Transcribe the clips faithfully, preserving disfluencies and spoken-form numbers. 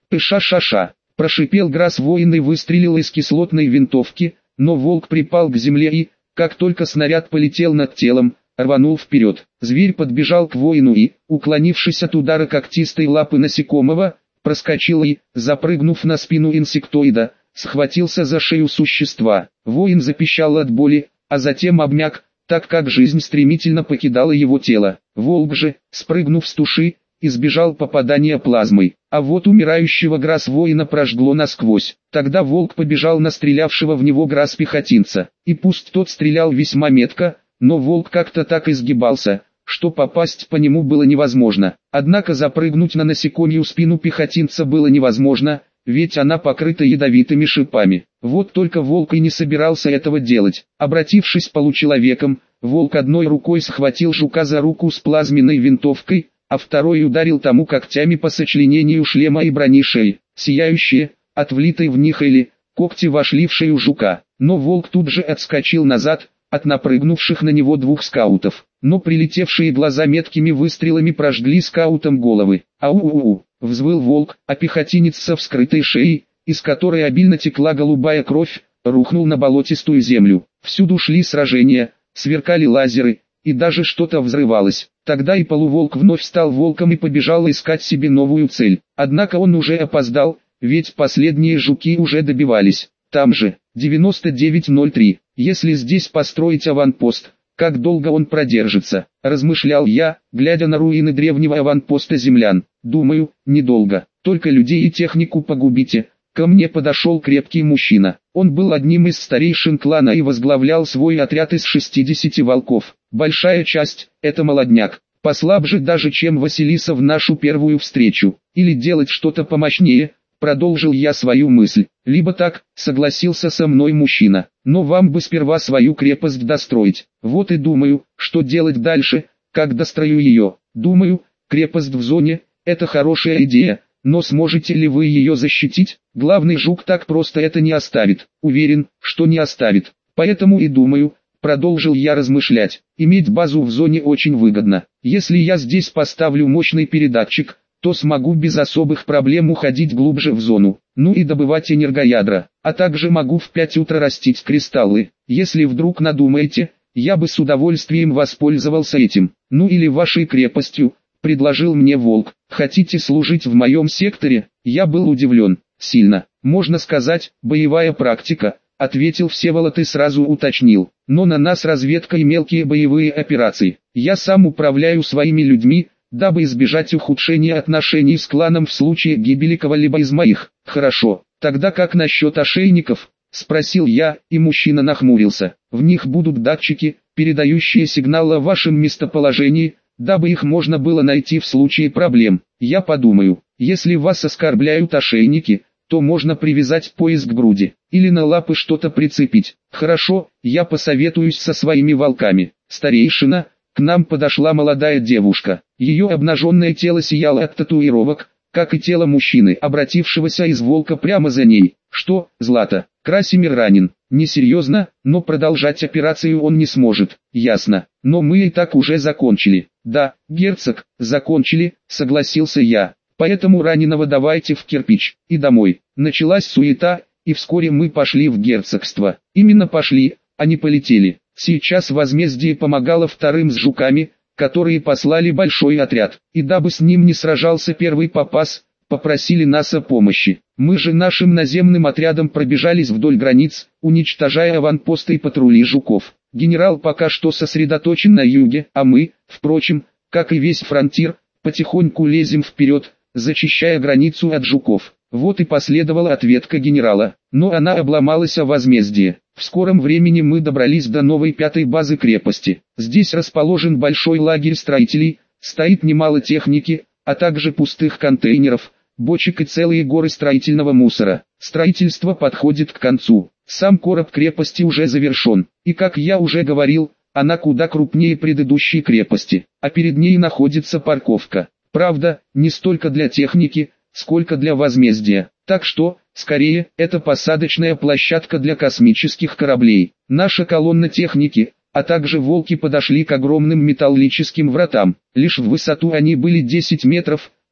«Пыша-ша-ша!» – прошипел Грасс воин и выстрелил из кислотной винтовки, но волк припал к земле и, как только снаряд полетел над телом, рванул вперед. Зверь подбежал к воину и, уклонившись от удара когтистой лапы насекомого, проскочил и, запрыгнув на спину инсектоида, схватился за шею существа. Воин запищал от боли, а затем обмяк, так как жизнь стремительно покидала его тело. Волк же, спрыгнув с туши, избежал попадания плазмой. А вот умирающего Грасс-воина прожгло насквозь. Тогда волк побежал на стрелявшего в него Грасс-пехотинца. И пусть тот стрелял весьма метко, но волк как-то так изгибался, что попасть по нему было невозможно. Однако запрыгнуть на насекомью спину пехотинца было невозможно, ведь она покрыта ядовитыми шипами. Вот только волк и не собирался этого делать. Обратившись получеловеком, волк одной рукой схватил жука за руку с плазменной винтовкой, а второй ударил тому когтями по сочленению шлема и брони шеи. Сияющие, от влитой в них или, когти вошли в шею жука. Но волк тут же отскочил назад, от напрыгнувших на него двух скаутов. Но прилетевшие глаза меткими выстрелами прожгли скаутам головы. «Ау-у-у!» — взвыл волк, а пехотинец со вскрытой шеей, из которой обильно текла голубая кровь, рухнул на болотистую землю. Всюду шли сражения, сверкали лазеры, и даже что-то взрывалось. Тогда и полуволк вновь стал волком и побежал искать себе новую цель. Однако он уже опоздал, ведь последние жуки уже добивались. Там же, девяносто девять ноль три, если здесь построить аванпост, как долго он продержится, размышлял я, глядя на руины древнего аванпоста землян. Думаю, недолго, только людей и технику погубите. Ко мне подошел крепкий мужчина. Он был одним из старейшин клана и возглавлял свой отряд из шестидесяти волков. Большая часть – это молодняк, послабже даже чем Василиса в нашу первую встречу. Или делать что-то помощнее, продолжил я свою мысль. Либо так, согласился со мной мужчина. Но вам бы сперва свою крепость достроить. Вот и думаю, что делать дальше, как дострою ее. Думаю, крепость в зоне – это хорошая идея. Но сможете ли вы ее защитить? Главный жук так просто это не оставит. Уверен, что не оставит. Поэтому и думаю, продолжил я размышлять, иметь базу в зоне очень выгодно. Если я здесь поставлю мощный передатчик, то смогу без особых проблем уходить глубже в зону. Ну и добывать энергоядра. А также могу в пять утра растить кристаллы. Если вдруг надумаете, я бы с удовольствием воспользовался этим. Ну или вашей крепостью. Предложил мне волк. Хотите служить в моем секторе? Я был удивлен. Сильно. Можно сказать, боевая практика, ответил Всеволод и сразу уточнил. Но на нас разведка и мелкие боевые операции. Я сам управляю своими людьми, дабы избежать ухудшения отношений с кланом в случае гибели кого-либо из моих. Хорошо. Тогда как насчет ошейников? Спросил я, и мужчина нахмурился. В них будут датчики, передающие сигнал о вашем местоположении, дабы их можно было найти в случае проблем. Я подумаю, если вас оскорбляют ошейники, то можно привязать пояс к груди, или на лапы что-то прицепить. Хорошо, я посоветуюсь со своими волками. Старейшина, к нам подошла молодая девушка. Ее обнаженное тело сияло от татуировок, как и тело мужчины, обратившегося из волка прямо за ней. Что, Злата, Красимир ранен? Несерьезно, но продолжать операцию он не сможет. Ясно, но мы и так уже закончили. Да, герцог, закончили, согласился я. Поэтому раненого давайте в кирпич и домой. Началась суета, и вскоре мы пошли в герцогство. Именно пошли, а не полетели. Сейчас возмездие помогало вторым с жуками, которые послали большой отряд. И дабы с ним не сражался первый попас, попросили нас о помощи. Мы же нашим наземным отрядом пробежались вдоль границ, уничтожая аванпосты и патрули жуков. Генерал пока что сосредоточен на юге, а мы, впрочем, как и весь фронтир, потихоньку лезем вперед, зачищая границу от жуков. Вот и последовала ответка генерала, но она обломалась о возмездие. В скором времени мы добрались до новой пятой базы крепости. Здесь расположен большой лагерь строителей, стоит немало техники, а также пустых контейнеров, бочек и целые горы строительного мусора. Строительство подходит к концу. Сам короб крепости уже завершен, и как я уже говорил, она куда крупнее предыдущей крепости, а перед ней находится парковка. Правда, не столько для техники, сколько для возмездия. Так что, скорее, это посадочная площадка для космических кораблей. Наша колонна техники, а также волки подошли к огромным металлическим вратам. Лишь в высоту они были десять метров,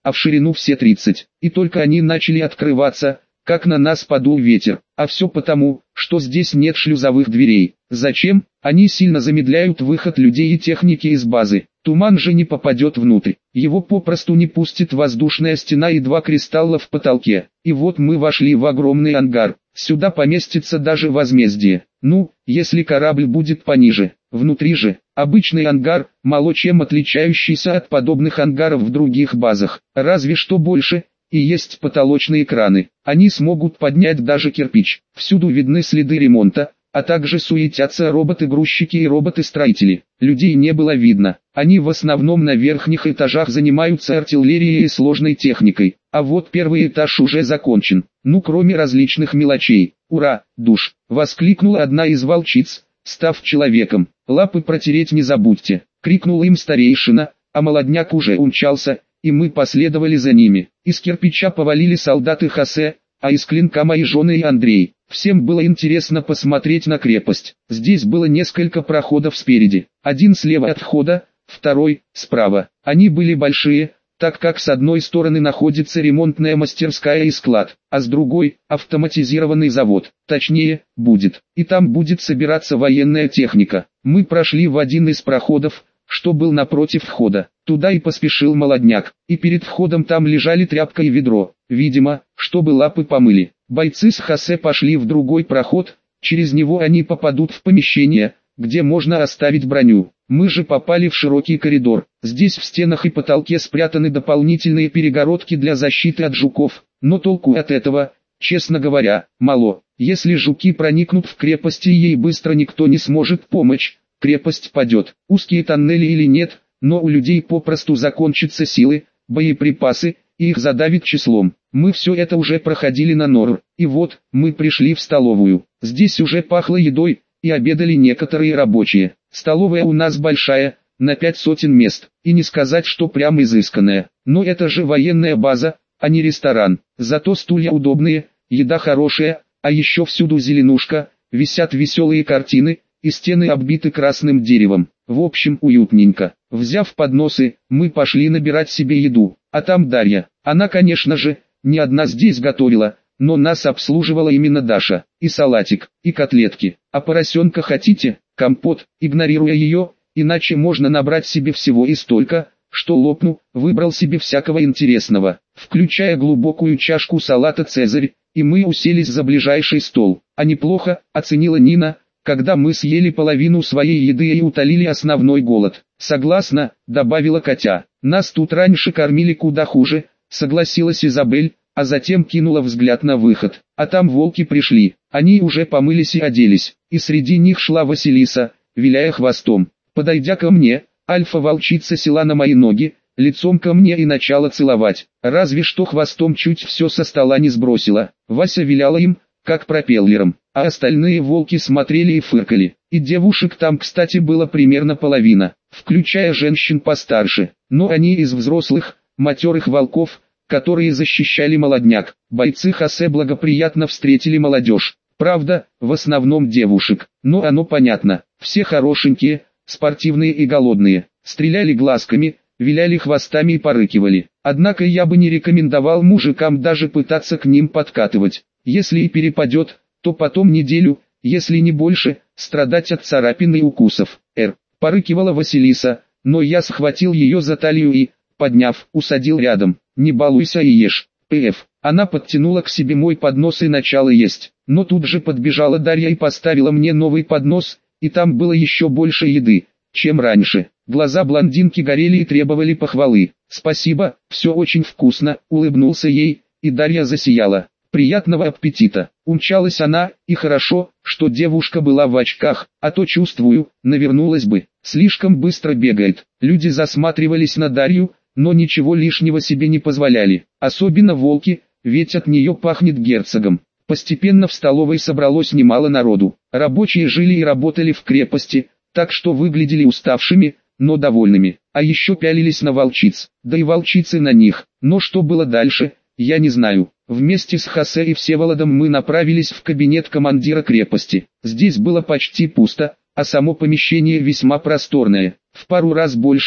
а в ширину все тридцать. И только они начали открываться, как на нас подул ветер. А все потому, что здесь нет шлюзовых дверей. Зачем? Они сильно замедляют выход людей и техники из базы. Туман же не попадет внутрь. Его попросту не пустит воздушная стена и два кристалла в потолке. И вот мы вошли в огромный ангар. Сюда поместится даже возмездие. Ну, если корабль будет пониже. Внутри же, обычный ангар, мало чем отличающийся от подобных ангаров в других базах. Разве что больше, и есть потолочные краны. Они смогут поднять даже кирпич. Всюду видны следы ремонта, а также суетятся роботы-грузчики и роботы-строители. Людей не было видно. Они в основном на верхних этажах занимаются артиллерией и сложной техникой. А вот первый этаж уже закончен. Ну, кроме различных мелочей. «Ура, душ!» — воскликнула одна из волчиц, став человеком. «Лапы протереть не забудьте!» — крикнул им старейшина, а молодняк уже умчался, и мы последовали за ними. Из кирпича повалили солдаты Хосе, а из клинка мои жены и Андрей. Всем было интересно посмотреть на крепость. Здесь было несколько проходов спереди. Один слева от входа, второй справа. Они были большие, так как с одной стороны находится ремонтная мастерская и склад, а с другой – автоматизированный завод. Точнее, будет. И там будет собираться военная техника. Мы прошли в один из проходов, что был напротив входа. Туда и поспешил молодняк. И перед входом там лежали тряпка и ведро. Видимо, чтобы лапы помыли. Бойцы с Хосе пошли в другой проход, через него они попадут в помещение, где можно оставить броню. Мы же попали в широкий коридор. Здесь в стенах и потолке спрятаны дополнительные перегородки для защиты от жуков, но толку от этого, честно говоря, мало. Если жуки проникнут в крепость и ей быстро никто не сможет помочь, крепость падет. Узкие тоннели или нет, но у людей попросту закончатся силы, боеприпасы, и их задавит числом. Мы все это уже проходили на Нор. И вот, мы пришли в столовую. Здесь уже пахло едой, и обедали некоторые рабочие. Столовая у нас большая, на пять сотен мест, и не сказать, что прям изысканная. Но это же военная база, а не ресторан. Зато стулья удобные, еда хорошая, а еще всюду зеленушка, висят веселые картины, и стены оббиты красным деревом. В общем, уютненько. Взяв подносы, мы пошли набирать себе еду. А там Дарья. Она, конечно же, не одна здесь готовила, но нас обслуживала именно Даша. И салатик, и котлетки. А поросенка хотите? Компот. Игнорируя ее, иначе можно набрать себе всего и столько, что лопну, выбрал себе всякого интересного, включая глубокую чашку салата «Цезарь», и мы уселись за ближайший стол. А неплохо, оценила Нина, когда мы съели половину своей еды и утолили основной голод. «Согласна», — добавила Катя. «Нас тут раньше кормили куда хуже», — согласилась Изабель, а затем кинула взгляд на выход. А там волки пришли. Они уже помылись и оделись, и среди них шла Василиса, виляя хвостом. Подойдя ко мне, альфа-волчица села на мои ноги, лицом ко мне и начала целовать. Разве что хвостом чуть все со стола не сбросила. Вася виляла им, как пропеллером, а остальные волки смотрели и фыркали. И девушек там, кстати, было примерно половина, включая женщин постарше. Но они из взрослых, матерых волков, которые защищали молодняк. Бойцы Хосе благоприятно встретили молодежь. Правда, в основном девушек, но оно понятно. Все хорошенькие, спортивные и голодные. Стреляли глазками, виляли хвостами и порыкивали. Однако я бы не рекомендовал мужикам даже пытаться к ним подкатывать. Если и перепадет, то потом неделю, если не больше, страдать от царапин и укусов. Р. Порыкивала Василиса, но я схватил ее за талию и, подняв, усадил рядом. «Не балуйся и ешь». П.Ф. Она подтянула к себе мой поднос и начала есть. Но тут же подбежала Дарья и поставила мне новый поднос, и там было еще больше еды, чем раньше. Глаза блондинки горели и требовали похвалы. «Спасибо, все очень вкусно», — улыбнулся ей, и Дарья засияла. «Приятного аппетита». Умчалась она, и хорошо, что девушка была в очках, а то, чувствую, навернулась бы. Слишком быстро бегает. Люди засматривались на Дарью, но ничего лишнего себе не позволяли. Особенно волки, ведь от нее пахнет герцогом. Постепенно в столовой собралось немало народу. Рабочие жили и работали в крепости, так что выглядели уставшими, но довольными. А еще пялились на волчиц, да и волчицы на них. Но что было дальше, я не знаю. Вместе с Хосе и Всеволодом мы направились в кабинет командира крепости. Здесь было почти пусто, а само помещение весьма просторное, в пару раз больше,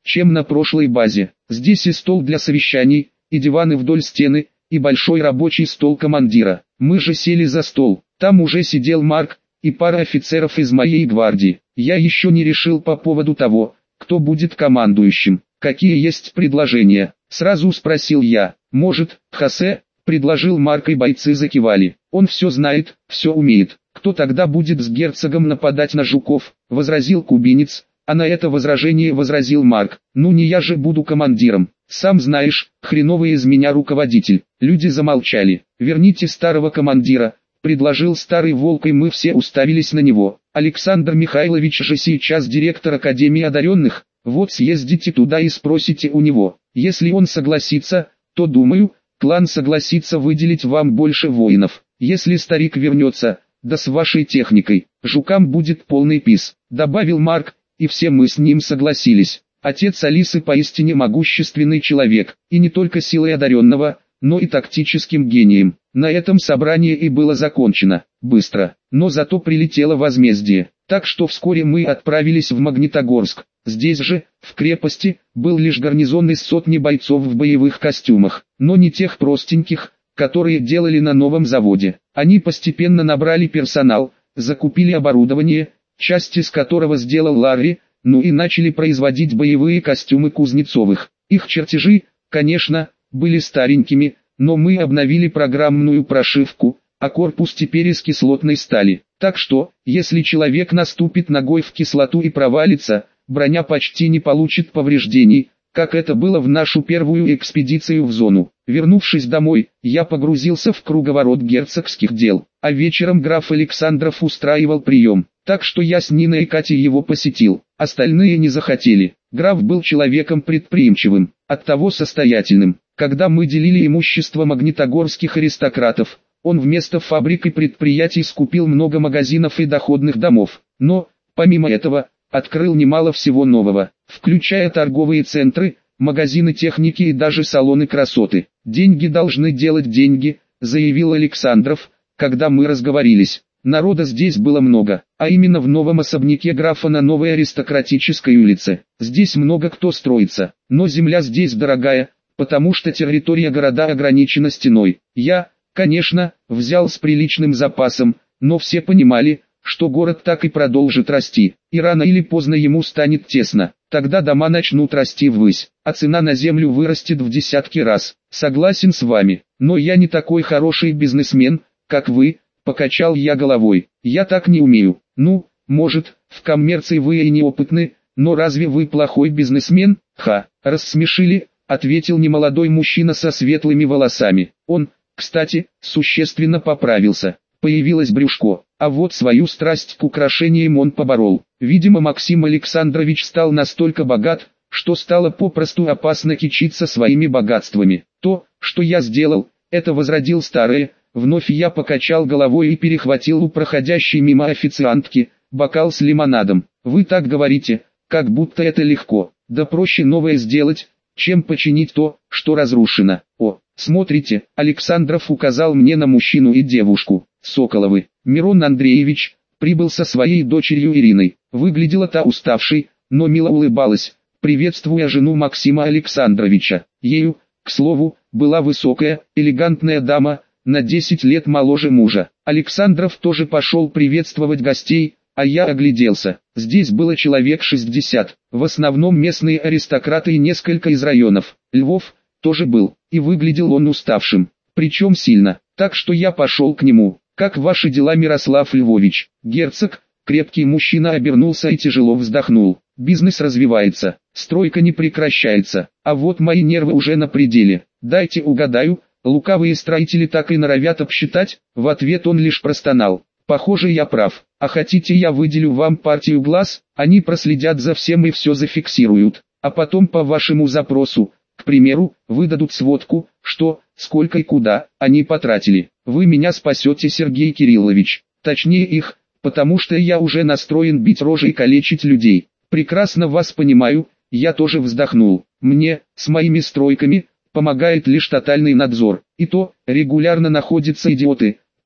чем на прошлой базе. Здесь и стол для совещаний, и диваны вдоль стены, и большой рабочий стол командира. Мы же сели за стол, там уже сидел Марк, и пара офицеров из моей гвардии. Я еще не решил по поводу того, кто будет командующим. Какие есть предложения? Сразу спросил я. Может, Хосе? Предложил Марк, и бойцы закивали. Он все знает, все умеет. Кто тогда будет с герцогом нападать на жуков? Возразил кубинец. А на это возражение возразил Марк. Ну не я же буду командиром. Сам знаешь, хреновый из меня руководитель. Люди замолчали. Верните старого командира, предложил старый волк, и мы все уставились на него. Александр Михайлович же сейчас директор Академии одаренных. Вот съездите туда и спросите у него. Если он согласится, то думаю, клан согласится выделить вам больше воинов. Если старик вернется, да с вашей техникой, жукам будет полный пис, добавил Марк, и все мы с ним согласились. Отец Алисы поистине могущественный человек, и не только силой одаренного, но и тактическим гением. На этом собрание и было закончено, быстро, но зато прилетело возмездие, так что вскоре мы отправились в Магнитогорск. Здесь же, в крепости, был лишь гарнизон из сотни бойцов в боевых костюмах, но не тех простеньких, которые делали на новом заводе. Они постепенно набрали персонал, закупили оборудование, часть из которого сделал Ларри, ну и начали производить боевые костюмы Кузнецовых. Их чертежи, конечно, были старенькими, но мы обновили программную прошивку, а корпус теперь из кислотной стали. Так что, если человек наступит ногой в кислоту и провалится, броня почти не получит повреждений, как это было в нашу первую экспедицию в зону. Вернувшись домой, я погрузился в круговорот герцогских дел, а вечером граф Александров устраивал прием, так что я с Ниной и Катей его посетил, остальные не захотели. Граф был человеком предприимчивым, оттого состоятельным. Когда мы делили имущество магнитогорских аристократов, он вместо фабрик и предприятий скупил много магазинов и доходных домов, но, помимо этого, открыл немало всего нового, включая торговые центры, магазины техники и даже салоны красоты. «Деньги должны делать деньги», — заявил Александров, когда мы разговорились. Народа здесь было много, а именно в новом особняке графа на новой аристократической улице. Здесь много кто строится, но земля здесь дорогая, потому что территория города ограничена стеной. Я, конечно, взял с приличным запасом, но все понимали, что город так и продолжит расти, и рано или поздно ему станет тесно. Тогда дома начнут расти ввысь, а цена на землю вырастет в десятки раз. Согласен с вами, но я не такой хороший бизнесмен, как вы, покачал я головой. Я так не умею. Ну, может, в коммерции вы и неопытны, но разве вы плохой бизнесмен? Ха, рассмешили, ответил немолодой мужчина со светлыми волосами. Он, кстати, существенно поправился. Появилось брюшко, а вот свою страсть к украшениям он поборол. Видимо, Максим Александрович стал настолько богат, что стало попросту опасно кичиться своими богатствами. То, что я сделал, это возродил старое. Вновь я покачал головой и перехватил у проходящей мимо официантки бокал с лимонадом. Вы так говорите, как будто это легко. Да проще новое сделать, чем починить то, что разрушено. О, смотрите, Александров указал мне на мужчину и девушку. Соколовы. Мирон Андреевич прибыл со своей дочерью Ириной. Выглядела та уставшей, но мило улыбалась, приветствуя жену Максима Александровича. Ею, к слову, была высокая, элегантная дама, на десять лет моложе мужа. Александров тоже пошел приветствовать гостей, а я огляделся. Здесь было человек шестьдесят, в основном местные аристократы и несколько из районов. Львов тоже был, и выглядел он уставшим, причем сильно, так что я пошел к нему. «Как ваши дела, Мирослав Львович?» Герцог, крепкий мужчина, обернулся и тяжело вздохнул. «Бизнес развивается, стройка не прекращается, а вот мои нервы уже на пределе. Дайте угадаю, лукавые строители так и норовят обсчитать?» В ответ он лишь простонал. «Похоже, я прав. А хотите, я выделю вам партию глаз? Они проследят за всем и все зафиксируют. А потом по вашему запросу, к примеру, выдадут сводку, что, сколько и куда они потратили. Вы меня спасете, Сергей Кириллович. Точнее их, потому что я уже настроен бить рожи и калечить людей. Прекрасно вас понимаю», я тоже вздохнул. «Мне, с моими стройками, помогает лишь тотальный надзор. И то, регулярно находятся идиоты,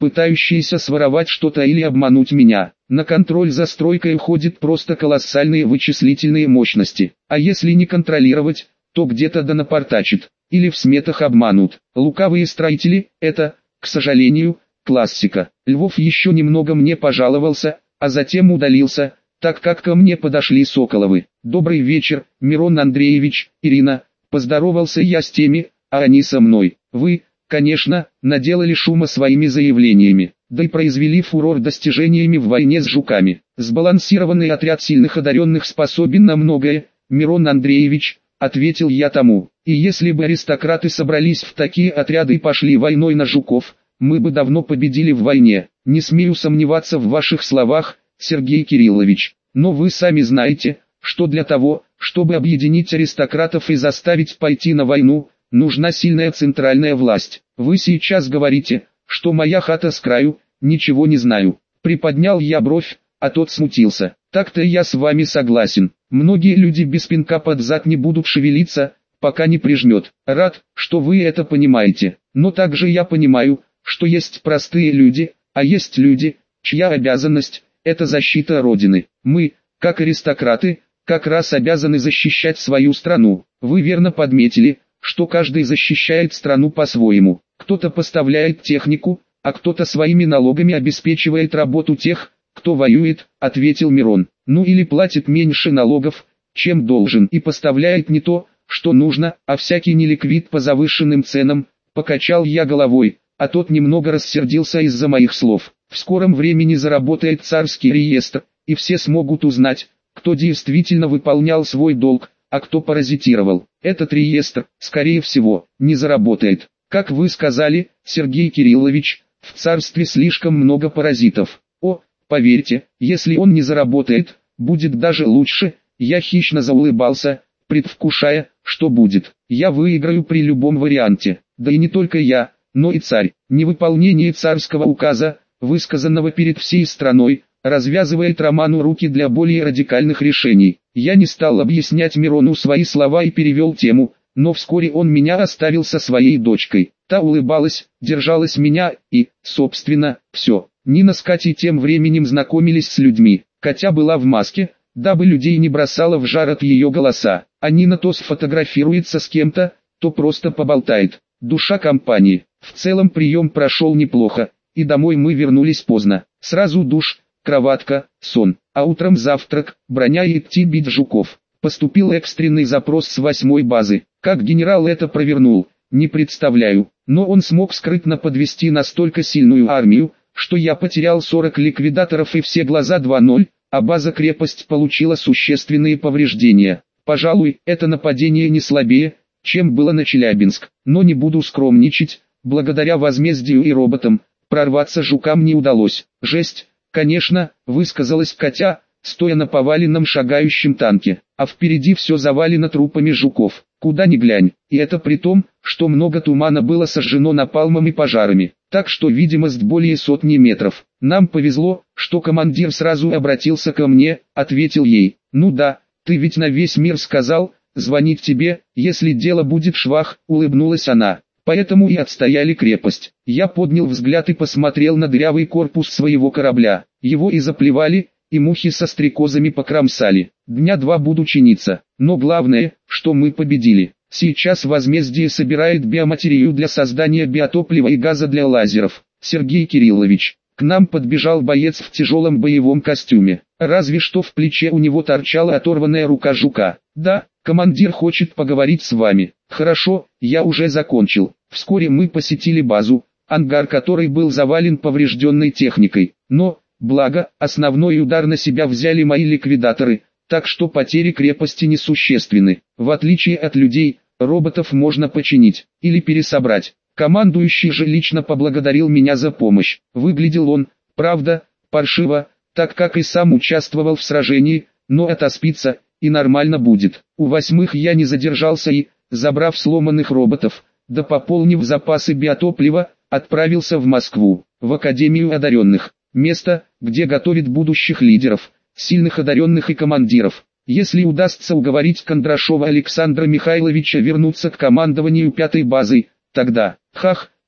пытающиеся своровать что-то или обмануть меня. На контроль за стройкой уходят просто колоссальные вычислительные мощности. А если не контролировать, то где-то да напортачит, или в сметах обманут. Лукавые строители – это, к сожалению, классика. Львов еще немного мне пожаловался, а затем удалился, так как ко мне подошли Соколовы. «Добрый вечер, Мирон Андреевич, Ирина», поздоровался я с теми, а они со мной. «Вы, конечно, наделали шума своими заявлениями, да и произвели фурор достижениями в войне с жуками. Сбалансированный отряд сильных одаренных способен на многое, Мирон Андреевич», ответил я тому. «И если бы аристократы собрались в такие отряды и пошли войной на жуков, мы бы давно победили в войне. Не смею сомневаться в ваших словах, Сергей Кириллович. Но вы сами знаете, что для того, чтобы объединить аристократов и заставить пойти на войну, нужна сильная центральная власть. Вы сейчас говорите, что моя хата с краю, ничего не знаю». Приподнял я бровь, а тот смутился. «Так-то я с вами согласен. Многие люди без пинка под зад не будут шевелиться, пока не прижмет. Рад, что вы это понимаете. Но также я понимаю, что есть простые люди, а есть люди, чья обязанность – это защита Родины. Мы, как аристократы, как раз обязаны защищать свою страну. Вы верно подметили, что каждый защищает страну по-своему. Кто-то поставляет технику, а кто-то своими налогами обеспечивает работу тех, кто воюет», — ответил Мирон. «Ну или платит меньше налогов, чем должен, и поставляет не то, что нужно, а всякий неликвид по завышенным ценам», — покачал я головой, а тот немного рассердился из-за моих слов. «В скором времени заработает царский реестр, и все смогут узнать, кто действительно выполнял свой долг, а кто паразитировал. Этот реестр, скорее всего, не заработает. Как вы сказали, Сергей Кириллович, в царстве слишком много паразитов. О, поверьте, если он не заработает, будет даже лучше». Я хищно заулыбался, предвкушая, что будет. Я выиграю при любом варианте. Да и не только я, но и царь. Невыполнение царского указа, высказанного перед всей страной, развязывает Роману руки для более радикальных решений. Я не стал объяснять Мирону свои слова и перевел тему, но вскоре он меня оставил со своей дочкой. Та улыбалась, держалась меня и, собственно, все. Нина с Катей тем временем знакомились с людьми. Катя была в маске, дабы людей не бросало в жар от ее голоса. А Нина то сфотографируется с кем-то, то просто поболтает. Душа компании. В целом прием прошел неплохо, и домой мы вернулись поздно. Сразу душ, кроватка, сон, а утром завтрак, броня и идти бить жуков. Поступил экстренный запрос с восьмой базы. Как генерал это провернул, не представляю, но он смог скрытно подвести настолько сильную армию, что я потерял сорок ликвидаторов и все глаза два ноль, а база-крепость получила существенные повреждения. Пожалуй, это нападение не слабее, чем было на Челябинск, но не буду скромничать, благодаря возмездию и роботам, прорваться жукам не удалось. «Жесть, конечно», высказалась Катя, стоя на поваленном шагающем танке, а впереди все завалено трупами жуков, куда ни глянь, и это при том, что много тумана было сожжено напалмом и пожарами, так что видимость более сотни метров. «Нам повезло, что командир сразу обратился ко мне», ответил ей. «Ну да, ты ведь на весь мир сказал, звонить тебе, если дело будет швах», улыбнулась она. «Поэтому и отстояли крепость». Я поднял взгляд и посмотрел на дырявый корпус своего корабля. Его и заплевали, и мухи со стрекозами покромсали. Дня два буду чиниться, но главное, что мы победили. Сейчас возмездие собирает биоматерию для создания биотоплива и газа для лазеров. Сергей Кириллович, к нам подбежал боец в тяжелом боевом костюме. Разве что в плече у него торчала оторванная рука жука. «Да, командир хочет поговорить с вами». «Хорошо, я уже закончил». Вскоре мы посетили базу, ангар которой был завален поврежденной техникой. Но, благо, основной удар на себя взяли мои ликвидаторы, так что потери крепости несущественны. В отличие от людей, роботов можно починить или пересобрать. Командующий же лично поблагодарил меня за помощь. Выглядел он, правда, паршиво, так как и сам участвовал в сражении, но отоспится, и нормально будет. У восьмых я не задержался и, забрав сломанных роботов, да пополнив запасы биотоплива, отправился в Москву, в Академию одаренных. Место, где готовят будущих лидеров, сильных одаренных и командиров. Если удастся уговорить Кондрашова Александра Михайловича вернуться к командованию пятой базы, тогда, хах,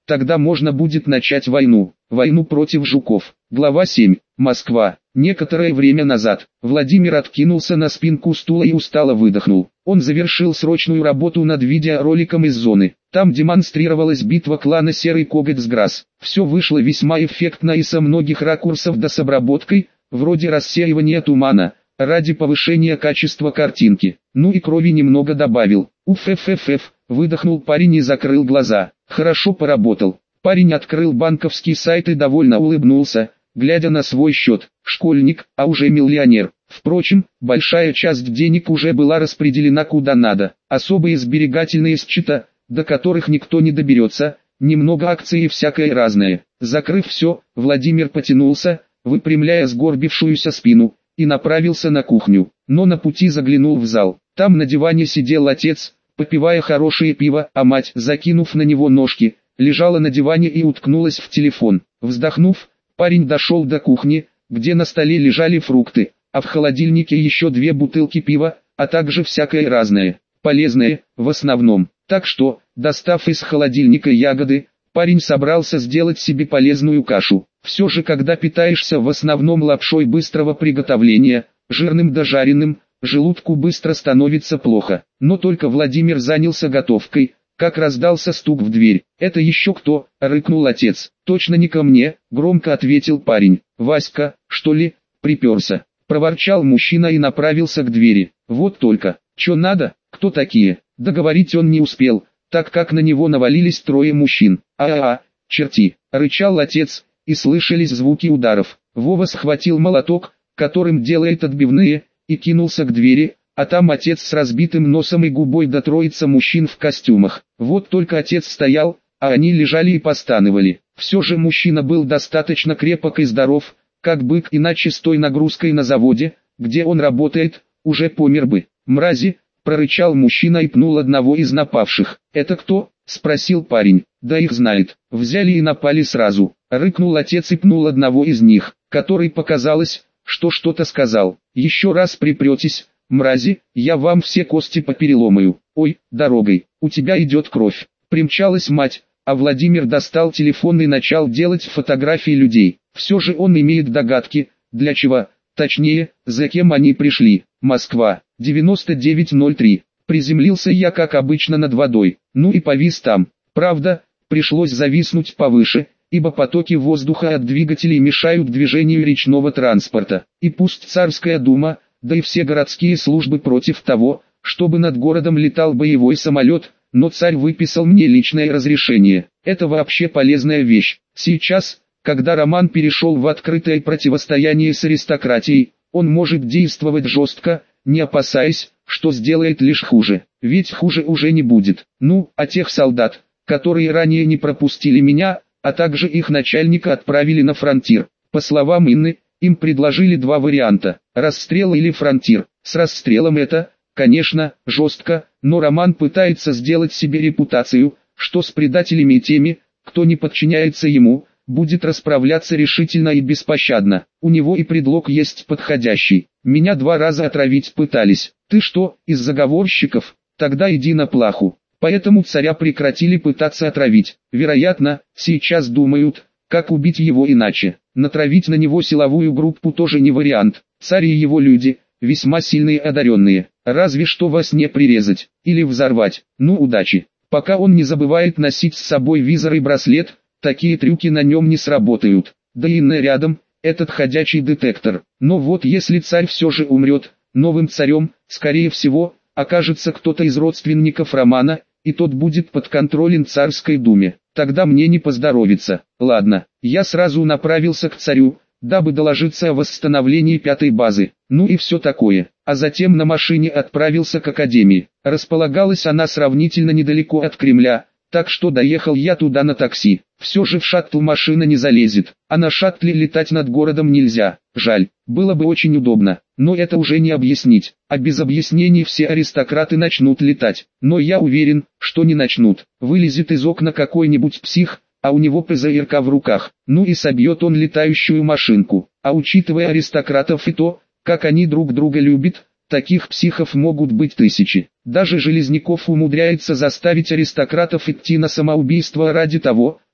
Тогда можно будет начать войну. Войну против жуков. Глава семь. Москва. Некоторое время назад, Владимир откинулся на спинку стула и устало выдохнул. Он завершил срочную работу над видеороликом из зоны. Там демонстрировалась битва клана Серый Коготь с Грасс. Все вышло весьма эффектно и со многих ракурсов да с обработкой, вроде рассеивания тумана, ради повышения качества картинки. Ну и крови немного добавил. Уф-ф-ф-ф, выдохнул парень и закрыл глаза. Хорошо поработал. Парень открыл банковский сайт и довольно улыбнулся, глядя на свой счет. Школьник, а уже миллионер. Впрочем, большая часть денег уже была распределена куда надо. Особые сберегательные счета, до которых никто не доберется, немного акций и всякое разное. Закрыв все, Владимир потянулся, выпрямляя сгорбившуюся спину, и направился на кухню. Но на пути заглянул в зал. Там на диване сидел отец, попивая хорошее пиво, а мать, закинув на него ножки, лежала на диване и уткнулась в телефон. Вздохнув, парень дошел до кухни, где на столе лежали фрукты, а в холодильнике еще две бутылки пива, а также всякое разное, полезное, в основном. Так что, достав из холодильника ягоды, парень собрался сделать себе полезную кашу. Все же когда питаешься в основном лапшой быстрого приготовления, жирным да жареным, желудку быстро становится плохо. Но только Владимир занялся готовкой, как раздался стук в дверь. «Это еще кто?» — рыкнул отец. «Точно не ко мне», — громко ответил парень. «Васька, что ли, приперся?» — проворчал мужчина и направился к двери. «Вот только, что надо, кто такие?» Договорить он не успел, так как на него навалились трое мужчин. «А-а-а, черти!» — рычал отец, и слышались звуки ударов. Вова схватил молоток, которым делает отбивные, и кинулся к двери, а там отец с разбитым носом и губой да троица мужчин в костюмах. Вот только отец стоял, а они лежали и постановали. Все же мужчина был достаточно крепок и здоров, как бык, иначе с той нагрузкой на заводе, где он работает, уже помер бы. «Мрази!» — прорычал мужчина и пнул одного из напавших. «Это кто?» — спросил парень. «Да их знает. Взяли и напали сразу». Рыкнул отец и пнул одного из них, который, показалось, что что-то сказал. «Еще раз припретесь, мрази, я вам все кости попереломаю». «Ой, дорогой, у тебя идет кровь». Примчалась мать, а Владимир достал телефон и начал делать фотографии людей. Все же он имеет догадки, для чего, точнее, за кем они пришли. Москва, девяносто девять ноль три. Приземлился я как обычно над водой, ну и повис там. Правда, пришлось зависнуть повыше, ибо потоки воздуха от двигателей мешают движению речного транспорта. И пусть Царская дума, да и все городские службы против того, чтобы над городом летал боевой самолет, но царь выписал мне личное разрешение. Это вообще полезная вещь. Сейчас, когда Роман перешел в открытое противостояние с аристократией, он может действовать жестко, не опасаясь, что сделает лишь хуже. Ведь хуже уже не будет. Ну, а тех солдат, которые ранее не пропустили меня, а также их начальника отправили на фронтир. По словам Инны, им предложили два варианта – расстрел или фронтир. С расстрелом это, конечно, жестко, но Роман пытается сделать себе репутацию, что с предателями и теми, кто не подчиняется ему, будет расправляться решительно и беспощадно. У него и предлог есть подходящий. Меня два раза отравить пытались. Ты что, из заговорщиков? Тогда иди на плаху. Поэтому царя прекратили пытаться отравить. Вероятно, сейчас думают, как убить его иначе. Натравить на него силовую группу тоже не вариант. Царь и его люди, весьма сильные и одаренные. Разве что во сне прирезать, или взорвать. Ну удачи. Пока он не забывает носить с собой визор и браслет, такие трюки на нем не сработают. Да и Инна рядом, этот ходячий детектор. Но вот если царь все же умрет, новым царем, скорее всего, окажется кто-то из родственников Романа, и тот будет подконтролен царской думе. Тогда мне не поздоровится. Ладно, я сразу направился к царю, дабы доложиться о восстановлении пятой базы. Ну и все такое. А затем на машине отправился к академии. Располагалась она сравнительно недалеко от Кремля, так что доехал я туда на такси. Все же в шаттл машина не залезет, а на шаттле летать над городом нельзя. Жаль, было бы очень удобно, но это уже не объяснить. А без объяснений все аристократы начнут летать. Но я уверен, что не начнут. Вылезет из окна какой-нибудь псих, а у него ПЗРК в руках. Ну и собьет он летающую машинку. А учитывая аристократов и то, как они друг друга любят, таких психов могут быть тысячи. Даже Железняков умудряется заставить аристократов идти на самоубийство ради того,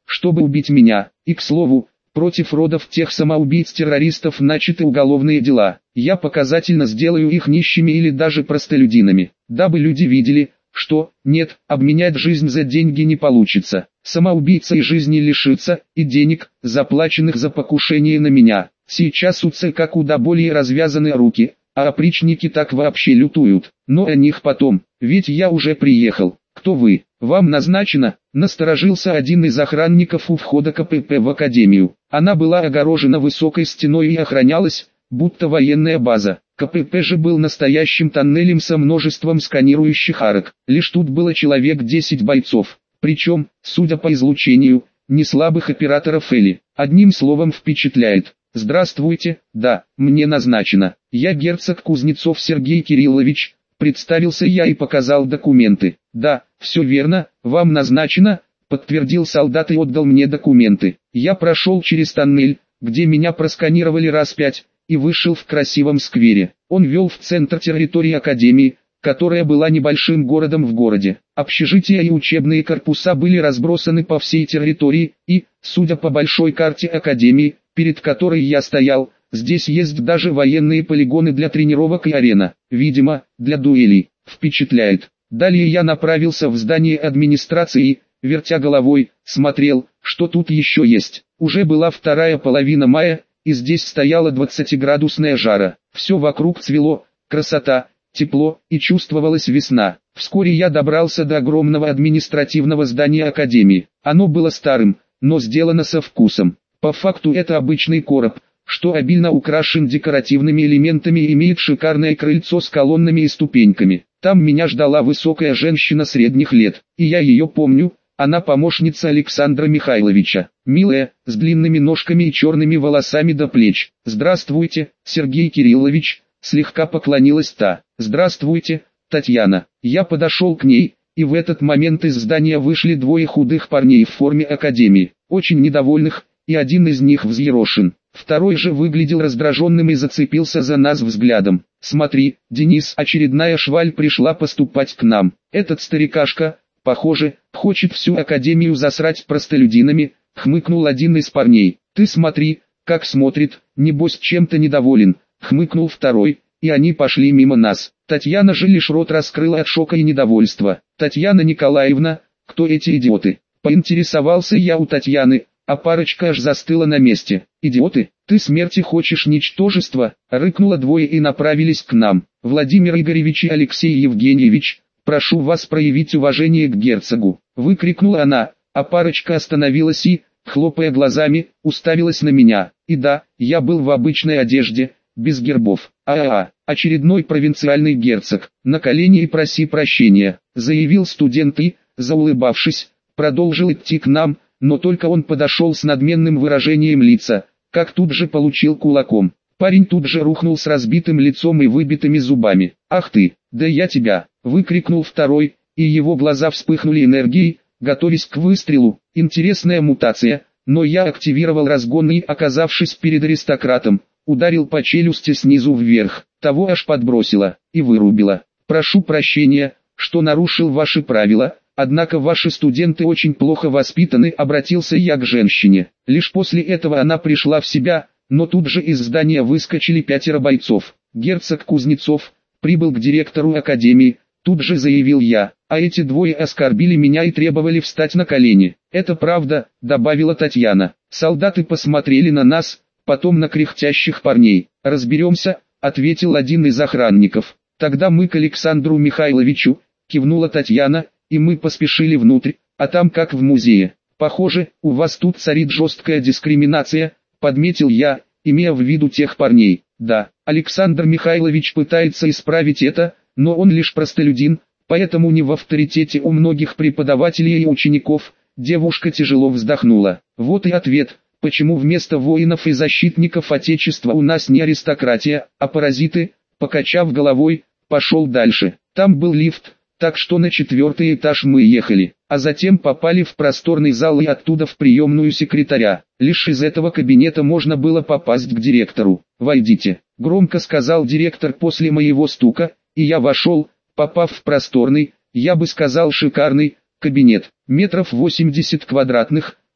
чтобы убить меня. И, к слову, против родов тех самоубийц-террористов начаты уголовные дела. Я показательно сделаю их нищими или даже простолюдинами, дабы люди видели, что, нет, обменять жизнь за деньги не получится. Самоубийца и жизни лишится, и денег, заплаченных за покушение на меня. Сейчас у ЦК куда более развязаны руки, а опричники так вообще лютуют. Но о них потом, ведь я уже приехал. Кто вы? Вам назначено? Насторожился один из охранников у входа КПП в академию. Она была огорожена высокой стеной и охранялась, будто военная база. КПП же был настоящим тоннелем со множеством сканирующих арок. Лишь тут было человек десять бойцов. Причем, судя по излучению, не слабых операторов Эли. Одним словом впечатляет. Здравствуйте, да, мне назначено. Я герцог Кузнецов Сергей Кириллович. Представился я и показал документы. Да, все верно, вам назначено, подтвердил солдат и отдал мне документы. Я прошел через тоннель, где меня просканировали раз пять, и вышел в красивом сквере. Он вел в центр территории академии, которая была небольшим городом в городе. Общежития и учебные корпуса были разбросаны по всей территории, и, судя по большой карте академии, перед которой я стоял, здесь есть даже военные полигоны для тренировок и арена, видимо, для дуэлей. Впечатляет. Далее я направился в здание администрации и, вертя головой, смотрел, что тут еще есть. Уже была вторая половина мая, и здесь стояла двадцатиградусная жара. Все вокруг цвело, красота, тепло, и чувствовалась весна. Вскоре я добрался до огромного административного здания академии. Оно было старым, но сделано со вкусом. По факту это обычный короб, что обильно украшен декоративными элементами и имеет шикарное крыльцо с колоннами и ступеньками. Там меня ждала высокая женщина средних лет, и я ее помню, она помощница Александра Михайловича. Милая, с длинными ножками и черными волосами до плеч. «Здравствуйте, Сергей Кириллович», слегка поклонилась та. «Здравствуйте, Татьяна». Я подошел к ней, и в этот момент из здания вышли двое худых парней в форме академии, очень недовольных, и один из них взъерошен. Второй же выглядел раздраженным и зацепился за нас взглядом. «Смотри, Денис, очередная шваль пришла поступать к нам. Этот старикашка, похоже, хочет всю академию засрать простолюдинами», хмыкнул один из парней. «Ты смотри, как смотрит, небось чем-то недоволен», хмыкнул второй, и они пошли мимо нас. Татьяна же лишь рот раскрыла от шока и недовольства. «Татьяна Николаевна, кто эти идиоты?» Поинтересовался я у Татьяны, а парочка аж застыла на месте. «Идиоты, ты смерти хочешь, ничтожество?» Рыкнуло двое и направились к нам. «Владимир Игоревич и Алексей Евгеньевич, прошу вас проявить уважение к герцогу», выкрикнула она, а парочка остановилась и, хлопая глазами, уставилась на меня. И да, я был в обычной одежде, без гербов. «А-а-а, очередной провинциальный герцог, на колени и проси прощения», заявил студент и, заулыбавшись, продолжил идти к нам, но только он подошел с надменным выражением лица, как тут же получил кулаком. Парень тут же рухнул с разбитым лицом и выбитыми зубами. «Ах ты, да я тебя!» — выкрикнул второй, и его глаза вспыхнули энергией, готовясь к выстрелу. Интересная мутация, но я активировал разгон и, оказавшись перед аристократом, ударил по челюсти снизу вверх, того аж подбросило и вырубило. «Прошу прощения, что нарушил ваши правила, однако ваши студенты очень плохо воспитаны», обратился я к женщине. Лишь после этого она пришла в себя, но тут же из здания выскочили пятеро бойцов. «Герцог Кузнецов прибыл к директору академии», тут же заявил я, а эти двое оскорбили меня и требовали встать на колени. «Это правда», добавила Татьяна. Солдаты посмотрели на нас, потом на кряхтящих парней. «Разберемся», ответил один из охранников. «Тогда мы к Александру Михайловичу», кивнула Татьяна, и мы поспешили внутрь, а там как в музее. «Похоже, у вас тут царит жесткая дискриминация», подметил я, имея в виду тех парней. «Да, Александр Михайлович пытается исправить это, но он лишь простолюдин, поэтому не в авторитете у многих преподавателей и учеников», девушка тяжело вздохнула. «Вот и ответ, почему вместо воинов и защитников Отечества у нас не аристократия, а паразиты», покачав головой, пошел дальше. Там был лифт, так что на четвертый этаж мы ехали, а затем попали в просторный зал и оттуда в приемную секретаря. Лишь из этого кабинета можно было попасть к директору. «Войдите», — громко сказал директор после моего стука, и я вошел, попав в просторный, я бы сказал шикарный, кабинет, метров восемьдесят квадратных,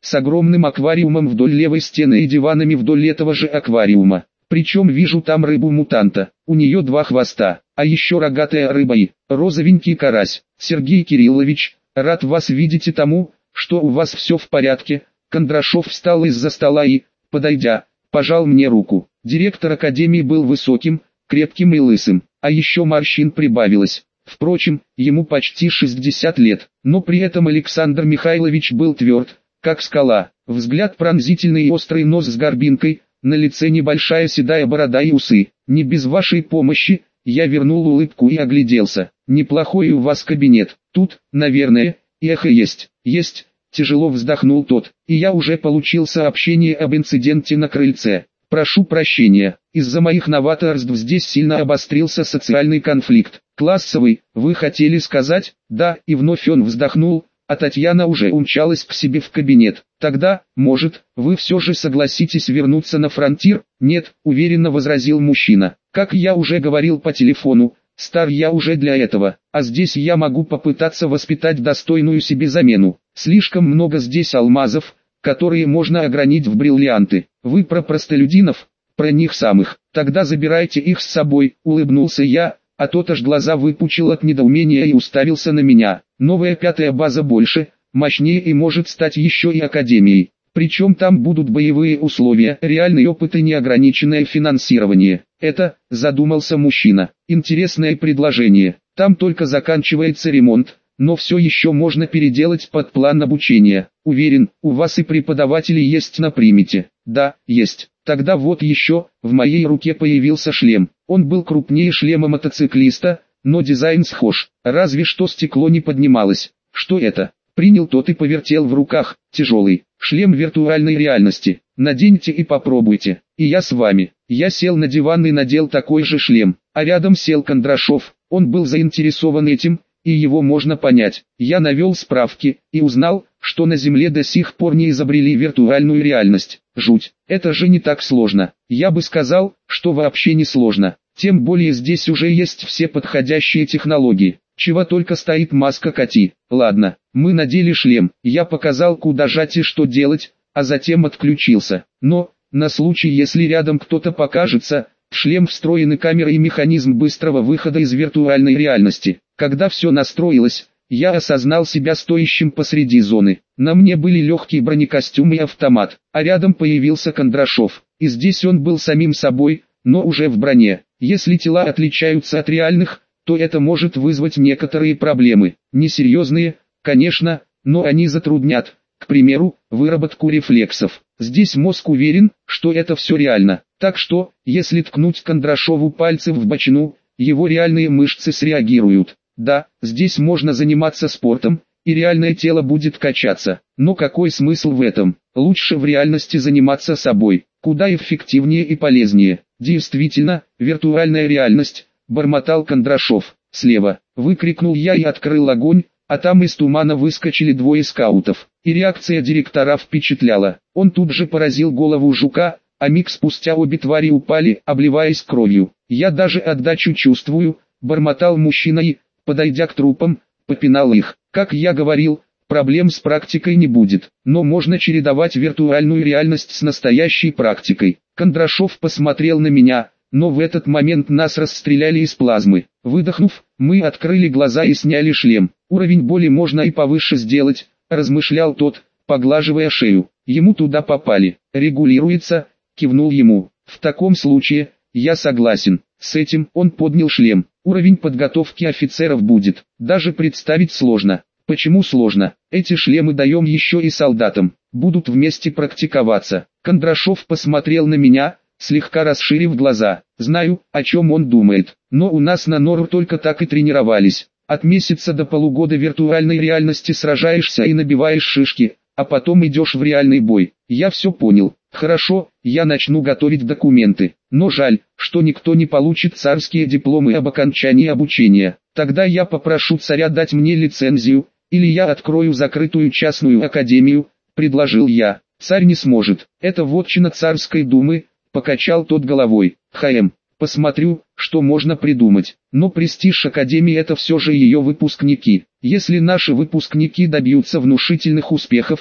с огромным аквариумом вдоль левой стены и диванами вдоль этого же аквариума. Причем вижу там рыбу-мутанта, у нее два хвоста, а еще рогатая рыба и розовенький карась. Сергей Кириллович, рад вас видеть и тому, что у вас все в порядке. Кондрашов встал из-за стола и, подойдя, пожал мне руку. Директор академии был высоким, крепким и лысым, а еще морщин прибавилось. Впрочем, ему почти шестьдесят лет, но при этом Александр Михайлович был тверд, как скала. Взгляд пронзительный и острый нос с горбинкой, на лице небольшая седая борода и усы. Не без вашей помощи, я вернул улыбку и огляделся. Неплохой у вас кабинет. Тут, наверное, эхо есть. Есть, тяжело вздохнул тот. И я уже получил сообщение об инциденте на крыльце. Прошу прощения, из-за моих новаторств здесь сильно обострился социальный конфликт. Классовый, вы хотели сказать? Да, и вновь он вздохнул. А Татьяна уже умчалась к себе в кабинет. Тогда, может, вы все же согласитесь вернуться на фронтир? Нет, уверенно возразил мужчина. Как я уже говорил по телефону, стар я уже для этого, а здесь я могу попытаться воспитать достойную себе замену. Слишком много здесь алмазов, которые можно огранить в бриллианты. Вы про простолюдинов? Про них самых. Тогда забирайте их с собой, улыбнулся я. А тот аж глаза выпучил от недоумения и уставился на меня. Новая пятая база больше, мощнее и может стать еще и академией. Причем там будут боевые условия, реальный опыт и неограниченное финансирование. Это, задумался мужчина, интересное предложение. Там только заканчивается ремонт, но все еще можно переделать под план обучения. Уверен, у вас и преподаватели есть на примете. Да, есть. Тогда вот еще, в моей руке появился шлем. Он был крупнее шлема мотоциклиста, но дизайн схож, разве что стекло не поднималось. Что это? Принял тот и повертел в руках. Тяжелый шлем виртуальной реальности. Наденьте и попробуйте. И я с вами. Я сел на диван и надел такой же шлем, а рядом сел Кондрашов. Он был заинтересован этим, и его можно понять. Я навел справки и узнал, что на Земле до сих пор не изобрели виртуальную реальность. Жуть, это же не так сложно. Я бы сказал, что вообще не сложно. Тем более здесь уже есть все подходящие технологии. Чего только стоит маска Кати. Ладно, мы надели шлем, я показал куда жать и что делать, а затем отключился. Но, на случай если рядом кто-то покажется, в шлем встроены камеры и механизм быстрого выхода из виртуальной реальности. Когда все настроилось, я осознал себя стоящим посреди зоны. На мне были легкие бронекостюмы и автомат, а рядом появился Кондрашов. И здесь он был самим собой, но уже в броне. Если тела отличаются от реальных, то это может вызвать некоторые проблемы. Несерьезные, конечно, но они затруднят, к примеру, выработку рефлексов. Здесь мозг уверен, что это все реально. Так что, если ткнуть Кондрашову пальцы в бочину, его реальные мышцы среагируют. Да, здесь можно заниматься спортом, и реальное тело будет качаться. Но какой смысл в этом? Лучше в реальности заниматься собой. Куда эффективнее и полезнее. Действительно, виртуальная реальность, бормотал Кондрашов. Слева, выкрикнул я и открыл огонь, а там из тумана выскочили двое скаутов. И реакция директора впечатляла. Он тут же поразил голову жука, а миг спустя обе твари упали, обливаясь кровью. Я даже отдачу чувствую, бормотал мужчина и, подойдя к трупам, попинал их. Как я говорил, проблем с практикой не будет, но можно чередовать виртуальную реальность с настоящей практикой. Кондрашов посмотрел на меня, но в этот момент нас расстреляли из плазмы. Выдохнув, мы открыли глаза и сняли шлем. Уровень боли можно и повыше сделать, размышлял тот, поглаживая шею. Ему туда попали. Регулируется, кивнул ему. В таком случае, я согласен. С этим он поднял шлем. Уровень подготовки офицеров будет. Даже представить сложно. Почему сложно? Эти шлемы даем еще и солдатам. Будут вместе практиковаться. Кондрашов посмотрел на меня, слегка расширив глаза. Знаю, о чем он думает. Но у нас на Нору только так и тренировались. От месяца до полугода виртуальной реальности сражаешься и набиваешь шишки, а потом идешь в реальный бой. Я все понял. Хорошо, я начну готовить документы. Но жаль, что никто не получит царские дипломы об окончании обучения. Тогда я попрошу царя дать мне лицензию, или я открою закрытую частную академию, предложил я. Царь не сможет. Это вотчина царской думы, покачал тот головой. Хм, посмотрю, что можно придумать. Но престиж академии — это все же ее выпускники. Если наши выпускники добьются внушительных успехов,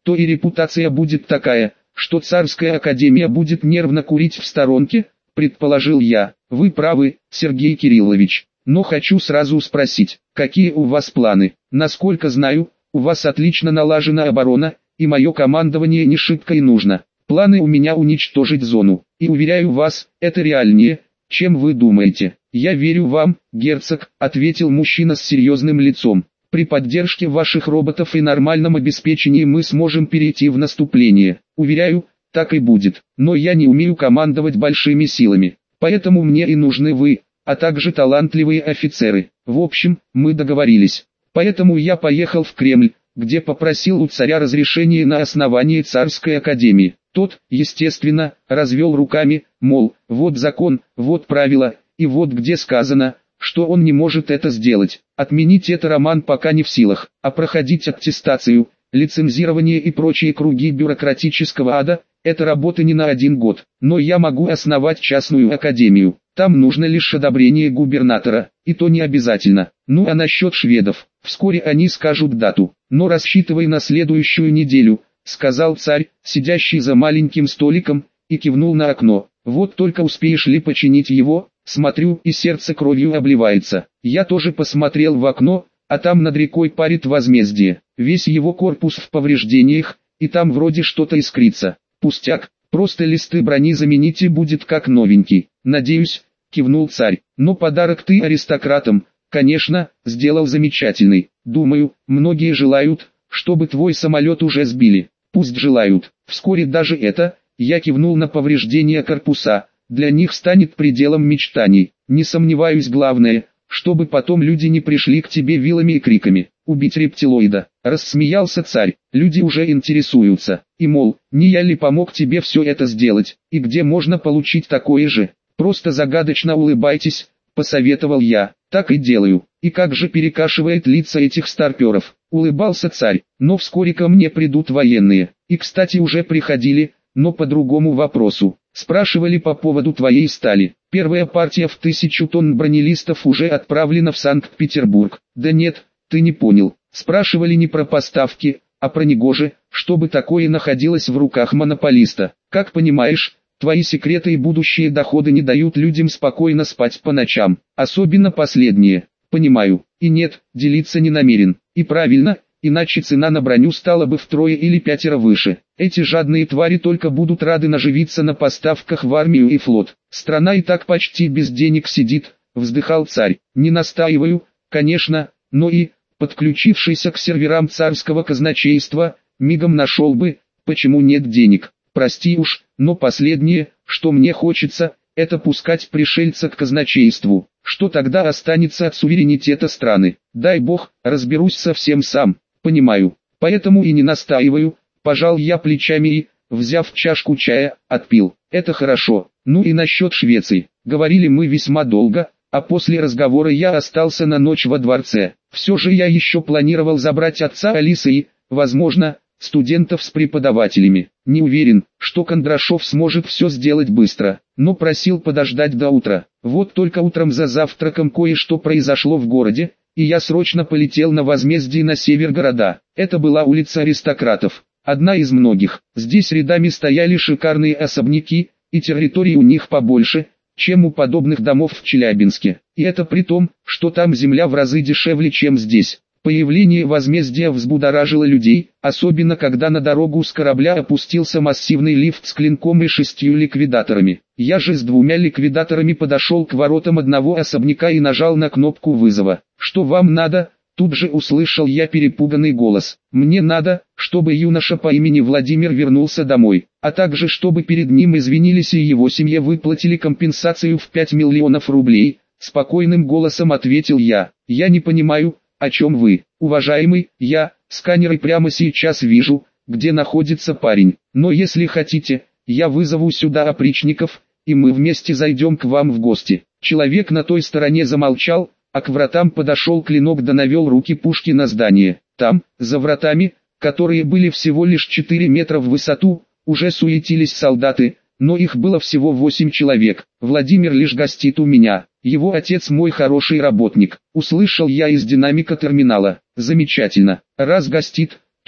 то и репутация будет такая, что Царская Академия будет нервно курить в сторонке, предположил я. Вы правы, Сергей Кириллович, но хочу сразу спросить, какие у вас планы? Насколько знаю, у вас отлично налажена оборона, и мое командование не шибко и нужно. Планы у меня уничтожить зону, и уверяю вас, это реальнее, чем вы думаете. Я верю вам, герцог, ответил мужчина с серьезным лицом. При поддержке ваших роботов и нормальном обеспечении мы сможем перейти в наступление. Уверяю, так и будет. Но я не умею командовать большими силами. Поэтому мне и нужны вы, а также талантливые офицеры. В общем, мы договорились. Поэтому я поехал в Кремль, где попросил у царя разрешения на основание Царской Академии. Тот, естественно, развел руками, мол, вот закон, вот правила, и вот где сказано, что он не может это сделать. Отменить это Роман пока не в силах, а проходить аттестацию, лицензирование и прочие круги бюрократического ада – это работа не на один год. Но я могу основать частную академию. Там нужно лишь одобрение губернатора, и то не обязательно. Ну а насчет шведов, вскоре они скажут дату, но рассчитывай на следующую неделю, сказал царь, сидящий за маленьким столиком, и кивнул на окно. Вот только успеешь ли починить его? Смотрю, и сердце кровью обливается. Я тоже посмотрел в окно, а там над рекой парит возмездие. Весь его корпус в повреждениях, и там вроде что-то искрится. Пустяк, просто листы брони замените, будет как новенький. Надеюсь, кивнул царь. Но подарок ты аристократам, конечно, сделал замечательный. Думаю, многие желают, чтобы твой самолет уже сбили. Пусть желают. Вскоре даже это, я кивнул на повреждения корпуса, для них станет пределом мечтаний. Не сомневаюсь, главное, чтобы потом люди не пришли к тебе вилами и криками «Убить рептилоида!» Рассмеялся царь. Люди уже интересуются. И мол, не я ли помог тебе все это сделать, и где можно получить такое же? Просто загадочно улыбайтесь, посоветовал я. Так и делаю. И как же перекашивает лица этих старперов. Улыбался царь. Но вскоре ко мне придут военные. И кстати уже приходили, но по другому вопросу. Спрашивали по поводу твоей стали. Первая партия в тысячу тонн бронелистов уже отправлена в Санкт-Петербург. Да нет, ты не понял. Спрашивали не про поставки, а про негоже, чтобы такое находилось в руках монополиста. Как понимаешь, твои секреты и будущие доходы не дают людям спокойно спать по ночам. Особенно последние. Понимаю. И нет, делиться не намерен. И правильно, иначе цена на броню стала бы втрое или пятеро выше. Эти жадные твари только будут рады наживиться на поставках в армию и флот. Страна и так почти без денег сидит, вздыхал царь. Не настаиваю, конечно, но и, подключившийся к серверам царского казначейства, мигом нашел бы, почему нет денег. Прости уж, но последнее, что мне хочется, это пускать пришельца к казначейству. Что тогда останется от суверенитета страны? Дай бог, разберусь совсем сам. Понимаю, поэтому и не настаиваю. Пожал я плечами и, взяв чашку чая, отпил. Это хорошо. Ну и насчет Швеции. Говорили мы весьма долго, а после разговора я остался на ночь во дворце. Все же я еще планировал забрать отца Алисы и, возможно, студентов с преподавателями. Не уверен, что Кондрашов сможет все сделать быстро, но просил подождать до утра. Вот только утром за завтраком кое-что произошло в городе, и я срочно полетел на возмездие на север города. Это была улица Аристократов. Одна из многих. Здесь рядами стояли шикарные особняки, и территории у них побольше, чем у подобных домов в Челябинске. И это при том, что там земля в разы дешевле, чем здесь. Появление возмездия взбудоражило людей, особенно когда на дорогу с корабля опустился массивный лифт с клинком и шестью ликвидаторами. Я же с двумя ликвидаторами подошел к воротам одного особняка и нажал на кнопку вызова. «Что вам надо?» Тут же услышал я перепуганный голос. «Мне надо, чтобы юноша по имени Владимир вернулся домой, а также чтобы перед ним извинились и его семье выплатили компенсацию в пять миллионов рублей», спокойным голосом ответил я. «Я не понимаю, о чем вы, уважаемый, я, сканеры прямо сейчас вижу, где находится парень, но если хотите, я вызову сюда опричников, и мы вместе зайдем к вам в гости». Человек на той стороне замолчал, а к вратам подошел клинок да навел руки пушки на здание. Там, за вратами, которые были всего лишь четыре метра в высоту, уже суетились солдаты, но их было всего восемь человек. Владимир лишь гостит у меня. Его отец мой хороший работник. Услышал я из динамика терминала. Замечательно. Раз гостит,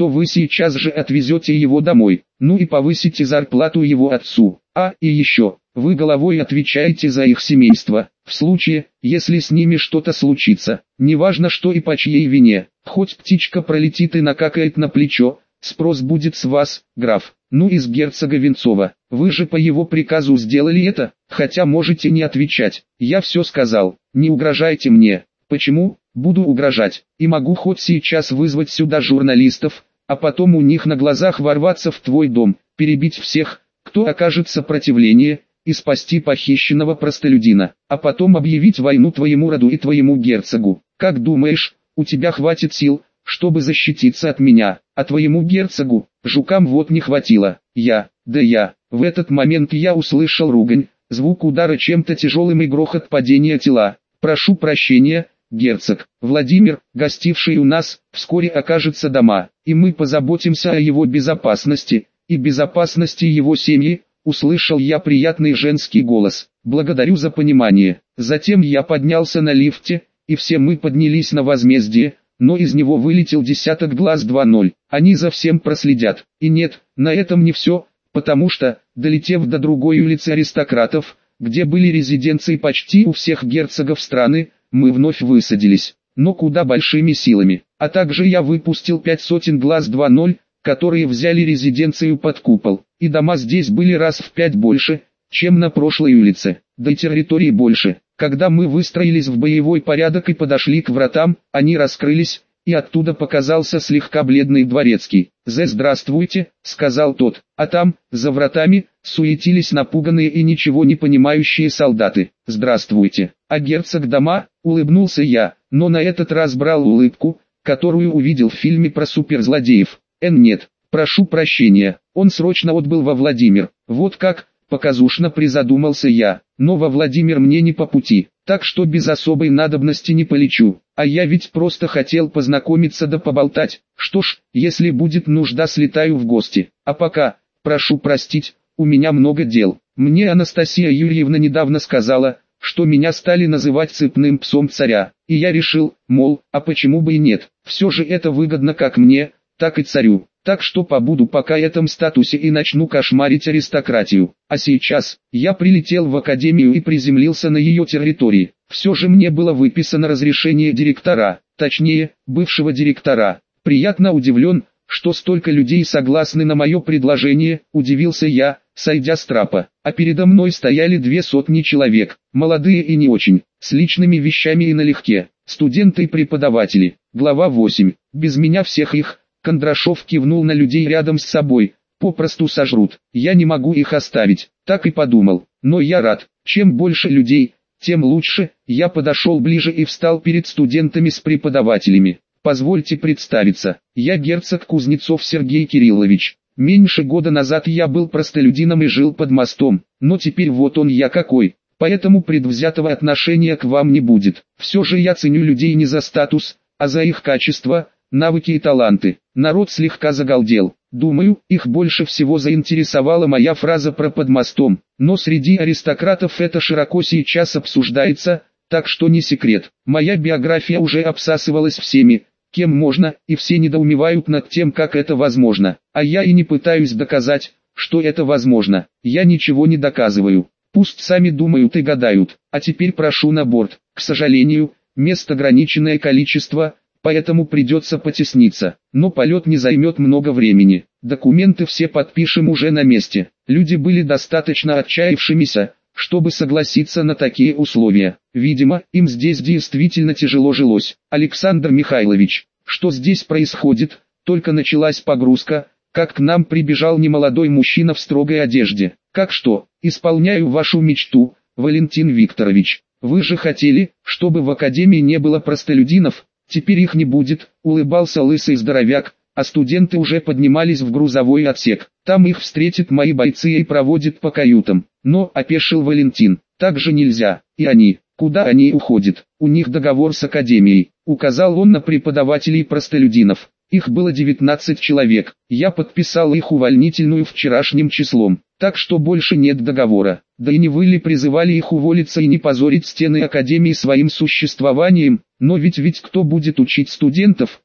то вы сейчас же отвезете его домой, ну и повысите зарплату его отцу. А, и еще, вы головой отвечаете за их семейство, в случае, если с ними что-то случится, неважно что и по чьей вине, хоть птичка пролетит и накакает на плечо, спрос будет с вас, граф. Ну и с герцога Венцова, вы же по его приказу сделали это, хотя можете не отвечать, я все сказал, не угрожайте мне. Почему? Буду угрожать, и могу хоть сейчас вызвать сюда журналистов, а потом у них на глазах ворваться в твой дом, перебить всех, кто окажет сопротивление, и спасти похищенного простолюдина, а потом объявить войну твоему роду и твоему герцогу. Как думаешь, у тебя хватит сил, чтобы защититься от меня, а твоему герцогу, жукам вот не хватило. Я, да я, в этот момент я услышал ругань, звук удара чем-то тяжелым и грохот падения тела. Прошу прощения, герцог, Владимир, гостивший у нас, вскоре окажется дома, и мы позаботимся о его безопасности, и безопасности его семьи. Услышал я приятный женский голос. Благодарю за понимание. Затем я поднялся на лифте, и все мы поднялись на возмездие, но из него вылетел десяток глаз два ноль. Они за всем проследят. И нет, на этом не все, потому что, долетев до другой улицы аристократов, где были резиденции почти у всех герцогов страны, мы вновь высадились, но куда большими силами. А также я выпустил пять сотен глаз два ноль, которые взяли резиденцию под купол, и дома здесь были раз в пять больше, чем на прошлой улице, да и территории больше. Когда мы выстроились в боевой порядок и подошли к вратам, они раскрылись, и оттуда показался слегка бледный дворецкий. «Зе, здравствуйте», — сказал тот, а там, за вратами, суетились напуганные и ничего не понимающие солдаты. «Здравствуйте, а герцог дома?» — улыбнулся я, но на этот раз брал улыбку, которую увидел в фильме про суперзлодеев. «Эн, нет, прошу прощения, он срочно отбыл во Владимир». «Вот как?» — показушно призадумался я, но во Владимир мне не по пути, так что без особой надобности не полечу, а я ведь просто хотел познакомиться да поболтать. Что ж, если будет нужда, слетаю в гости, а пока, прошу простить, у меня много дел. Мне Анастасия Юрьевна недавно сказала, что меня стали называть цепным псом царя, и я решил, мол, а почему бы и нет, все же это выгодно как мне, так и царю. Так что побуду пока в этом статусе и начну кошмарить аристократию. А сейчас, я прилетел в академию и приземлился на ее территории. Все же мне было выписано разрешение директора, точнее, бывшего директора. Приятно удивлен, что столько людей согласны на мое предложение, удивился я, сойдя с трапа. А передо мной стояли две сотни человек, молодые и не очень, с личными вещами и налегке, студенты и преподаватели. Глава восемь. Без меня всех их. Кондрашов кивнул на людей рядом с собой, попросту сожрут, я не могу их оставить, так и подумал, но я рад, чем больше людей, тем лучше. Я подошел ближе и встал перед студентами с преподавателями. Позвольте представиться, я герцог Кузнецов Сергей Кириллович. Меньше года назад я был простолюдином и жил под мостом, но теперь вот он я какой, поэтому предвзятого отношения к вам не будет. Все же я ценю людей не за статус, а за их качество, навыки и таланты. Народ слегка загалдел. Думаю, их больше всего заинтересовала моя фраза про под мостом. Но среди аристократов это широко сейчас обсуждается, так что не секрет. Моя биография уже обсасывалась всеми, кем можно, и все недоумевают над тем, как это возможно. А я и не пытаюсь доказать, что это возможно. Я ничего не доказываю. Пусть сами думают и гадают. А теперь прошу на борт. К сожалению, мест ограниченное количество, поэтому придется потесниться, но полет не займет много времени. Документы все подпишем уже на месте. Люди были достаточно отчаявшимися, чтобы согласиться на такие условия. Видимо, им здесь действительно тяжело жилось. Александр Михайлович, что здесь происходит? Только началась погрузка, как к нам прибежал немолодой мужчина в строгой одежде. Как что? Исполняю вашу мечту, Валентин Викторович. Вы же хотели, чтобы в академии не было простолюдинов? Теперь их не будет, улыбался лысый здоровяк, а студенты уже поднимались в грузовой отсек. Там их встретят мои бойцы и проводят по каютам. Но, опешил Валентин, так же нельзя. И они, куда они уходят? У них договор с академией. Указал он на преподавателей простолюдинов. Их было девятнадцать человек. Я подписал их увольнительную вчерашним числом. Так что больше нет договора. Да и не вы ли призывали их уволиться и не позорить стены академии своим существованием? Но ведь ведь кто будет учить студентов,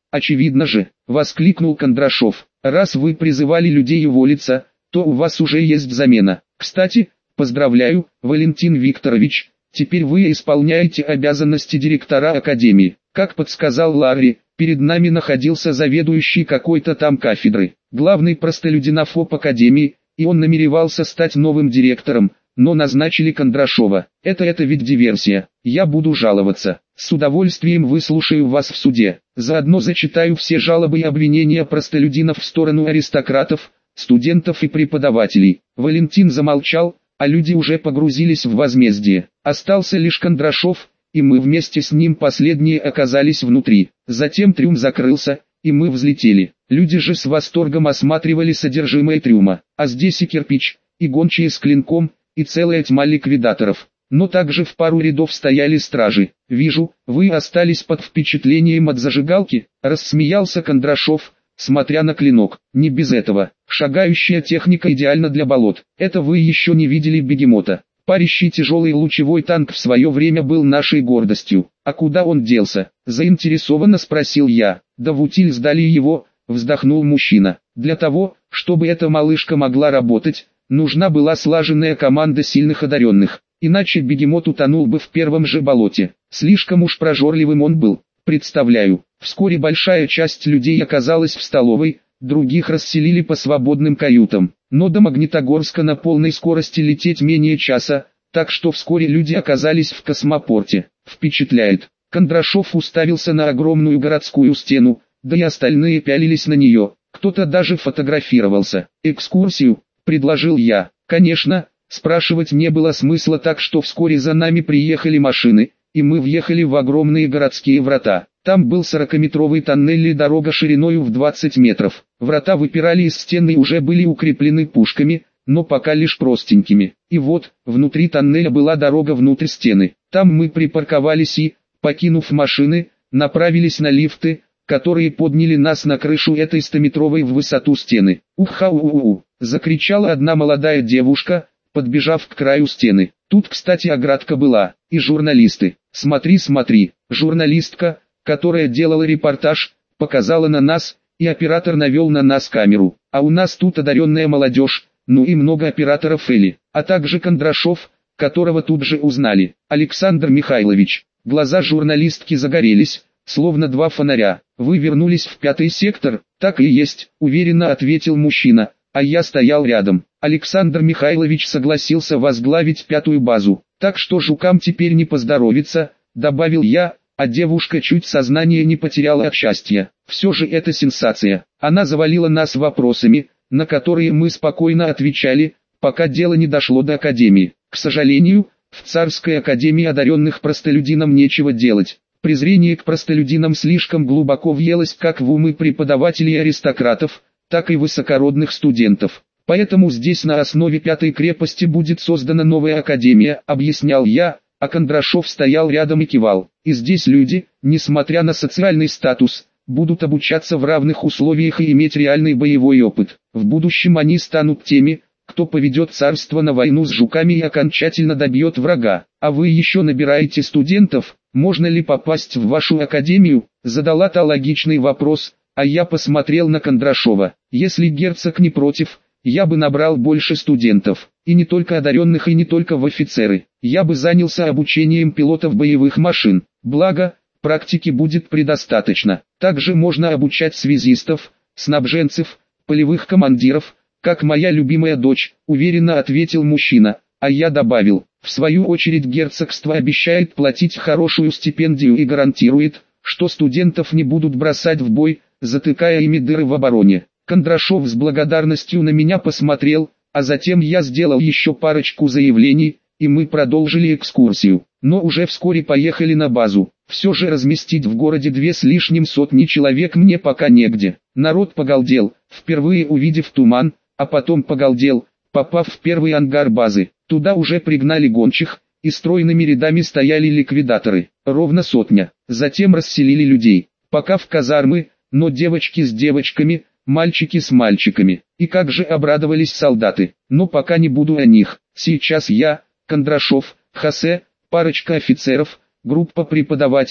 Очевидно же, воскликнул Кондрашов. Раз вы призывали людей уволиться, то у вас уже есть замена. Кстати, поздравляю, Валентин Викторович, теперь вы исполняете обязанности директора академии. Как подсказал Ларри, перед нами находился заведующий какой-то там кафедры, главный простолюдинофоб академии, и он намеревался стать новым директором, но назначили Кондрашова. Это это ведь диверсия. Я буду жаловаться. С удовольствием выслушаю вас в суде. Заодно зачитаю все жалобы и обвинения простолюдинов в сторону аристократов, студентов и преподавателей. Валентин замолчал, а люди уже погрузились в возмездие. Остался лишь Кондрашов, и мы вместе с ним последние оказались внутри. Затем трюм закрылся, и мы взлетели. Люди же с восторгом осматривали содержимое трюма. А здесь и кирпич, и гончие с клинком, и целая тьма ликвидаторов. Но также в пару рядов стояли стражи. «Вижу, вы остались под впечатлением от зажигалки», — рассмеялся Кондрашов, смотря на клинок. «Не без этого. Шагающая техника идеальна для болот. Это вы еще не видели бегемота. Парящий тяжелый лучевой танк в свое время был нашей гордостью. А куда он делся?» — заинтересованно спросил я. «Да в утиль сдали его», — вздохнул мужчина. «Для того, чтобы эта малышка могла работать, нужна была слаженная команда сильных одаренных. Иначе бегемот утонул бы в первом же болоте. Слишком уж прожорливым он был. Представляю». Вскоре большая часть людей оказалась в столовой, других расселили по свободным каютам. Но до Магнитогорска на полной скорости лететь менее часа, так что вскоре люди оказались в космопорте. Впечатляет. Кондрашов уставился на огромную городскую стену, да и остальные пялились на нее. Кто-то даже фотографировался. «Экскурсию», — предложил я. Конечно, спрашивать не было смысла, так что вскоре за нами приехали машины, и мы въехали в огромные городские врата. Там был сорокаметровый тоннель и дорога шириною в двадцать метров. Врата выпирали из стены и уже были укреплены пушками, но пока лишь простенькими. И вот, внутри тоннеля была дорога внутрь стены. Там мы припарковались и, покинув машины, направились на лифты, которые подняли нас на крышу этой стометровой в высоту стены. «Уха-у-у-у!» — закричала одна молодая девушка, подбежав к краю стены. Тут, кстати, оградка была, и журналисты. «Смотри, смотри!» Журналистка, которая делала репортаж, показала на нас, и оператор навел на нас камеру. А у нас тут одаренная молодежь, ну и много операторов Эли, а также Кондрашов, которого тут же узнали. «Александр Михайлович». Глаза журналистки загорелись, словно два фонаря. «Вы вернулись в пятый сектор?» «Так и есть», — уверенно ответил мужчина, а я стоял рядом. Александр Михайлович согласился возглавить пятую базу, так что жукам теперь не поздоровится, добавил я, а девушка чуть сознание не потеряла от счастья. Все же это сенсация. Она завалила нас вопросами, на которые мы спокойно отвечали, пока дело не дошло до академии. К сожалению, в Царской академии одаренных простолюдинам нечего делать. Презрение к простолюдинам слишком глубоко въелось как в умы преподавателей и аристократов, так и высокородных студентов. Поэтому здесь на основе пятой крепости будет создана новая академия, объяснял я, а Кондрашов стоял рядом и кивал. И здесь люди, несмотря на социальный статус, будут обучаться в равных условиях и иметь реальный боевой опыт. В будущем они станут теми, кто поведет царство на войну с жуками и окончательно добьет врага. А вы еще набираете студентов, можно ли попасть в вашу академию? Задала та логичный вопрос, а я посмотрел на Кондрашова. Если герцог не против, я бы набрал больше студентов, и не только одаренных и не только в офицеры. Я бы занялся обучением пилотов боевых машин, благо, практики будет предостаточно. Также можно обучать связистов, снабженцев, полевых командиров, как моя любимая дочь, уверенно ответил мужчина, а я добавил, в свою очередь герцогство обещает платить хорошую стипендию и гарантирует, что студентов не будут бросать в бой, затыкая ими дыры в обороне. Кондрашов с благодарностью на меня посмотрел, а затем я сделал еще парочку заявлений, и мы продолжили экскурсию. Но уже вскоре поехали на базу. Все же разместить в городе две с лишним сотни человек мне пока негде. Народ погалдел, впервые увидев туман, а потом погалдел, попав в первый ангар базы. Туда уже пригнали гончих, и стройными рядами стояли ликвидаторы, ровно сотня. Затем расселили людей, пока в казармы, но девочки с девочками, мальчики с мальчиками. И как же обрадовались солдаты. Но пока не буду о них. Сейчас я, Кондрашов, Хосе, парочка офицеров, группа преподавателей,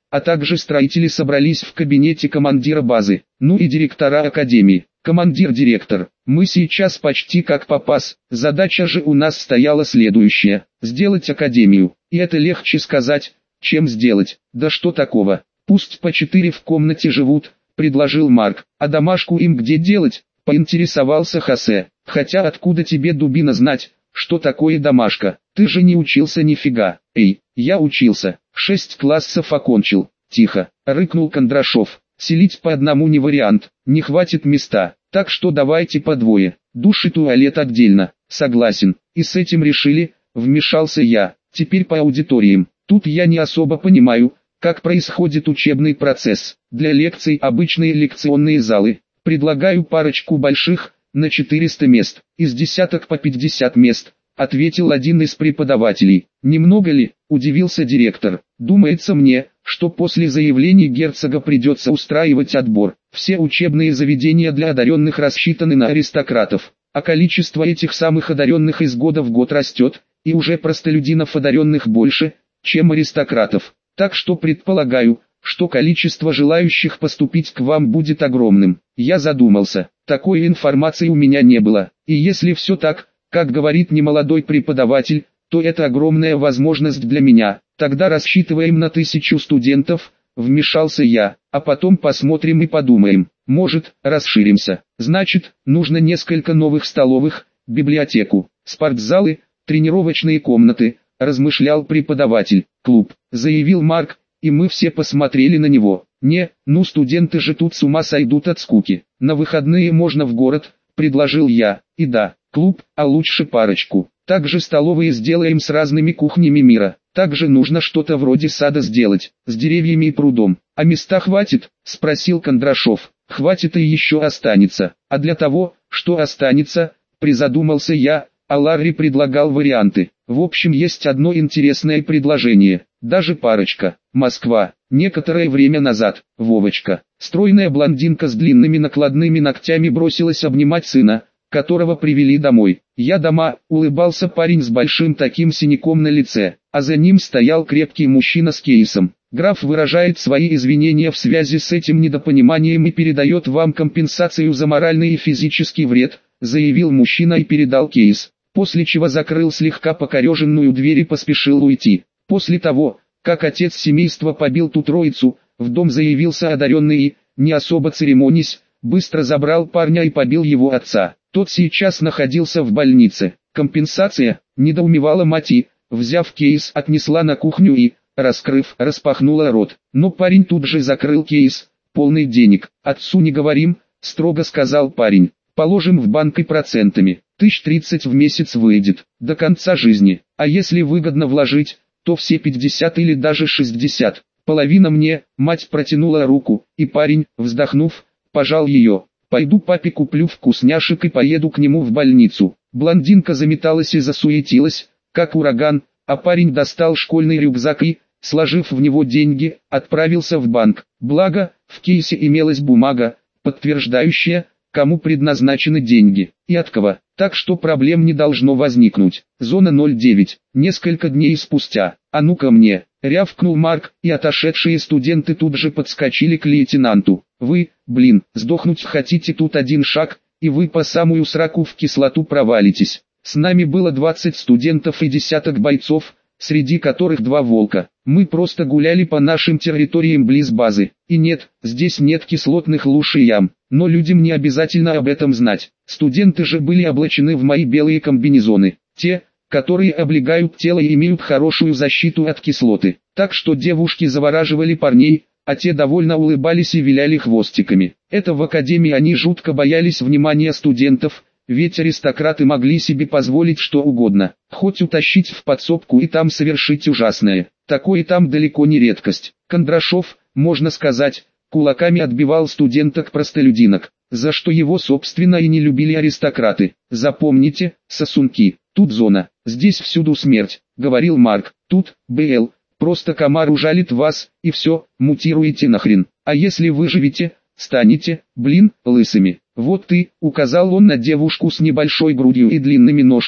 а также строители собрались в кабинете командира базы, ну и директора академии. Командир-директор, мы сейчас почти как попас, задача же у нас стояла следующая, сделать академию, и это легче сказать, чем сделать. Да что такого, пусть по четыре в комнате живут, предложил Марк, а домашку им где делать, поинтересовался Хосе. Хотя откуда тебе, дубина, знать, что такое домашка, ты же не учился нифига. Эй, я учился, шесть классов окончил. Тихо, рыкнул Кондрашов, селить по одному не вариант, не хватит места, так что давайте по двое, душ и туалет отдельно. Согласен, и с этим решили, вмешался я. Теперь по аудиториям, тут я не особо понимаю, как происходит учебный процесс. Для лекций обычные лекционные залы, предлагаю парочку больших, на четыреста мест, из десяток по пятьдесят мест, ответил один из преподавателей. Немного ли, удивился директор, думается мне, что после заявлений герцога придется устраивать отбор. Все учебные заведения для одаренных рассчитаны на аристократов, а количество этих самых одаренных из года в год растет, и уже простолюдинов одаренных больше, чем аристократов. Так что предполагаю, что количество желающих поступить к вам будет огромным. Я задумался, такой информации у меня не было, и если все так, как говорит немолодой преподаватель, то это огромная возможность для меня. Тогда рассчитываем на тысячу студентов, вмешался я, а потом посмотрим и подумаем, может, расширимся. Значит, нужно несколько новых столовых, библиотеку, спортзалы, тренировочные комнаты, размышлял преподаватель. Клуб, заявил Марк, и мы все посмотрели на него. Не, ну студенты же тут с ума сойдут от скуки. На выходные можно в город, предложил я. И да, клуб, а лучше парочку. Также столовые сделаем с разными кухнями мира. Также нужно что-то вроде сада сделать, с деревьями и прудом. А места хватит? Спросил Кондрашов. Хватит и еще останется. А для того, что останется, призадумался я, а Ларри предлагал варианты. В общем, есть одно интересное предложение. Даже парочка. Москва. Некоторое время назад, Вовочка, стройная блондинка с длинными накладными ногтями, бросилась обнимать сына, которого привели домой. Я дома, улыбался парень с большим таким синяком на лице, а за ним стоял крепкий мужчина с кейсом. Граф выражает свои извинения в связи с этим недопониманием и передает вам компенсацию за моральный и физический вред, заявил мужчина и передал кейс, после чего закрыл слегка покореженную дверь и поспешил уйти. После того, как отец семейства побил ту троицу, в дом заявился одаренный и, не особо церемонясь, быстро забрал парня и побил его отца. Тот сейчас находился в больнице. Компенсация, недоумевала мать и, взяв кейс, отнесла на кухню и, раскрыв, распахнула рот. Но парень тут же закрыл кейс, полный денег. Отцу не говорим, строго сказал парень. Положим в банк и процентами. Тысяч тридцать в месяц выйдет, до конца жизни. А если выгодно вложить, то все пятьдесят или даже шестьдесят. Половина мне, мать протянула руку, и парень, вздохнув, пожал ее. Пойду папе куплю вкусняшек и поеду к нему в больницу. Блондинка заметалась и засуетилась, как ураган, а парень достал школьный рюкзак и, сложив в него деньги, отправился в банк. Благо, в кейсе имелась бумага, подтверждающая, кому предназначены деньги, и от кого, так что проблем не должно возникнуть. Зона ноль девять. Несколько дней спустя. А ну-ка мне, рявкнул Марк, и отошедшие студенты тут же подскочили к лейтенанту. Вы, блин, сдохнуть хотите, тут один шаг, и вы по самую сраку в кислоту провалитесь. С нами было двадцать студентов и десяток бойцов, среди которых два волка. Мы просто гуляли по нашим территориям близ базы. И нет, здесь нет кислотных луж и ям. Но людям не обязательно об этом знать. Студенты же были облачены в мои белые комбинезоны. Те, которые облегают тело и имеют хорошую защиту от кислоты. Так что девушки завораживали парней, а те довольно улыбались и виляли хвостиками. Это в академии они жутко боялись внимания студентов, ведь аристократы могли себе позволить что угодно, хоть утащить в подсобку и там совершить ужасное. Такое там далеко не редкость. Кондрашов, можно сказать, кулаками отбивал студенток-простолюдинок, за что его собственно и не любили аристократы. Запомните, сосунки, тут зона, здесь всюду смерть, говорил Марк. Тут, БЛ, просто комар ужалит вас, и все, мутируете нахрен. А если выживете, станете, блин, лысыми. Вот ты, указал он на девушку с небольшой грудью и длинными ножками,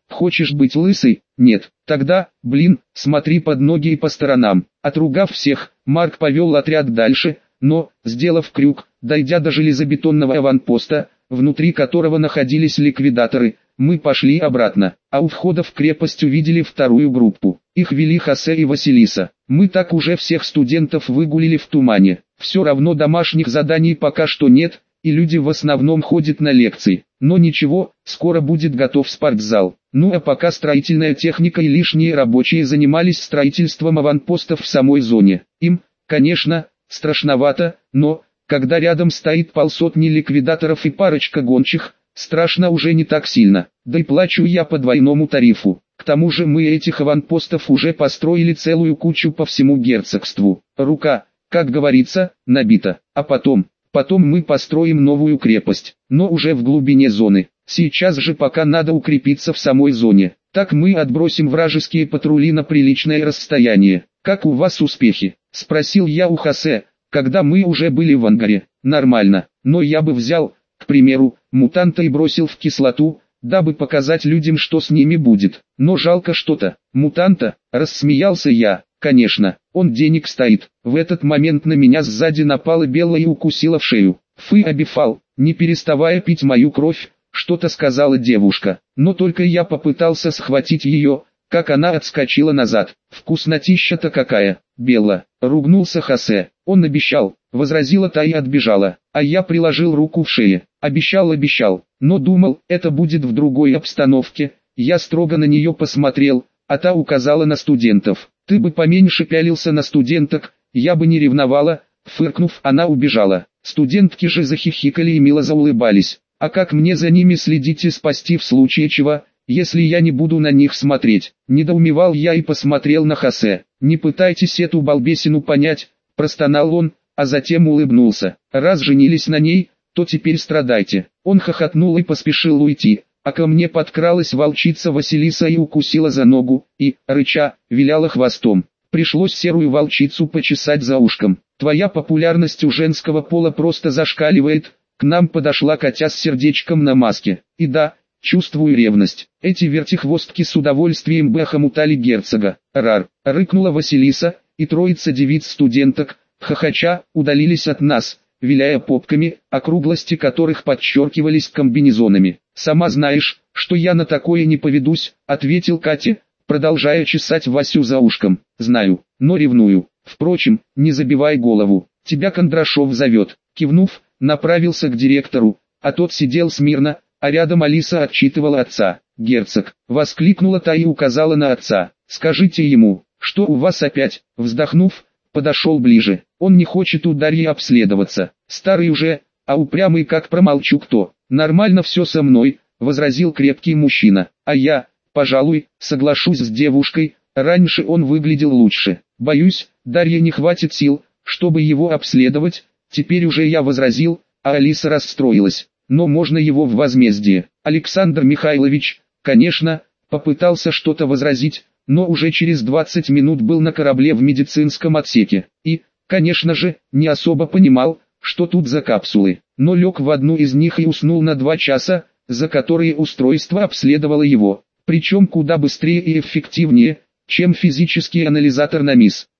Хочешь быть лысый? Нет. Тогда, блин, смотри под ноги и по сторонам. Отругав всех, Марк повел отряд дальше, но, сделав крюк, дойдя до железобетонного аванпоста, внутри которого находились ликвидаторы, мы пошли обратно, а у входа в крепость увидели вторую группу. Их вели Хосе и Василиса. Мы так уже всех студентов выгулили в тумане. Все равно домашних заданий пока что нет, и люди в основном ходят на лекции. Но ничего, скоро будет готов спортзал. Ну а пока строительная техника и лишние рабочие занимались строительством аванпостов в самой зоне. Им, конечно, страшновато, но, когда рядом стоит полсотни ликвидаторов и парочка гончих, страшно уже не так сильно. Да и плачу я по двойному тарифу. К тому же мы этих аванпостов уже построили целую кучу по всему герцогству. Рука, как говорится, набита. А потом, потом мы построим новую крепость, но уже в глубине зоны. Сейчас же пока надо укрепиться в самой зоне. Так мы отбросим вражеские патрули на приличное расстояние. Как у вас успехи? Спросил я у Хосе, когда мы уже были в ангаре. Нормально, но я бы взял, к примеру, мутанта и бросил в кислоту, дабы показать людям, что с ними будет. Но жалко что-то. Мутанта, рассмеялся я. Конечно, он денег стоит. В этот момент на меня сзади напала белая и укусила в шею. Фы, Абифал, не переставая пить мою кровь, что-то сказала девушка. Но только я попытался схватить ее, как она отскочила назад. Вкуснотища-то какая, Белла, ругнулся Хосе. Он обещал, возразила та и отбежала, а я приложил руку в шее. Обещал, обещал, но думал, это будет в другой обстановке. Я строго на нее посмотрел, а та указала на студентов. Ты бы поменьше пялился на студенток, я бы не ревновала. Фыркнув, она убежала. Студентки же захихикали и мило заулыбались. А как мне за ними следить и спасти в случае чего, если я не буду на них смотреть? Недоумевал я и посмотрел на Хосе. Не пытайтесь эту балбесину понять, простонал он, а затем улыбнулся. Раз женились на ней, то теперь страдайте. Он хохотнул и поспешил уйти, а ко мне подкралась волчица Василиса и укусила за ногу, и, рыча, виляла хвостом. Пришлось серую волчицу почесать за ушком. Твоя популярность у женского пола просто зашкаливает. К нам подошла Катя с сердечком на маске. И да, чувствую ревность. Эти вертихвостки с удовольствием бы охомутали герцога. Рар, рыкнула Василиса, и троица девиц-студенток, хохоча, удалились от нас, виляя попками, округлости которых подчеркивались комбинезонами. «Сама знаешь, что я на такое не поведусь», — ответил Катя, продолжая чесать Васю за ушком. «Знаю, но ревную. Впрочем, не забивай голову, тебя Кондрашов зовет». Кивнув, направился к директору, а тот сидел смирно, а рядом Алиса отчитывала отца. «Герцог», — воскликнула та и указала на отца, — «скажите ему, что у вас опять?» Вздохнув, подошел ближе. «Он не хочет у Дарьи обследоваться, старый уже, а упрямый как промолчу кто». «Нормально все со мной», — возразил крепкий мужчина, — «а я, пожалуй, соглашусь с девушкой, раньше он выглядел лучше. Боюсь, Дарье не хватит сил, чтобы его обследовать». Теперь уже я возразил, а Алиса расстроилась. «Но можно его в возмездие». Александр Михайлович, конечно, попытался что-то возразить, но уже через двадцать минут был на корабле в медицинском отсеке. И, конечно же, не особо понимал, что тут за капсулы. Но лег в одну из них и уснул на два часа, за которые устройство обследовало его. Причем куда быстрее и эффективнее, чем физический анализатор на МИС.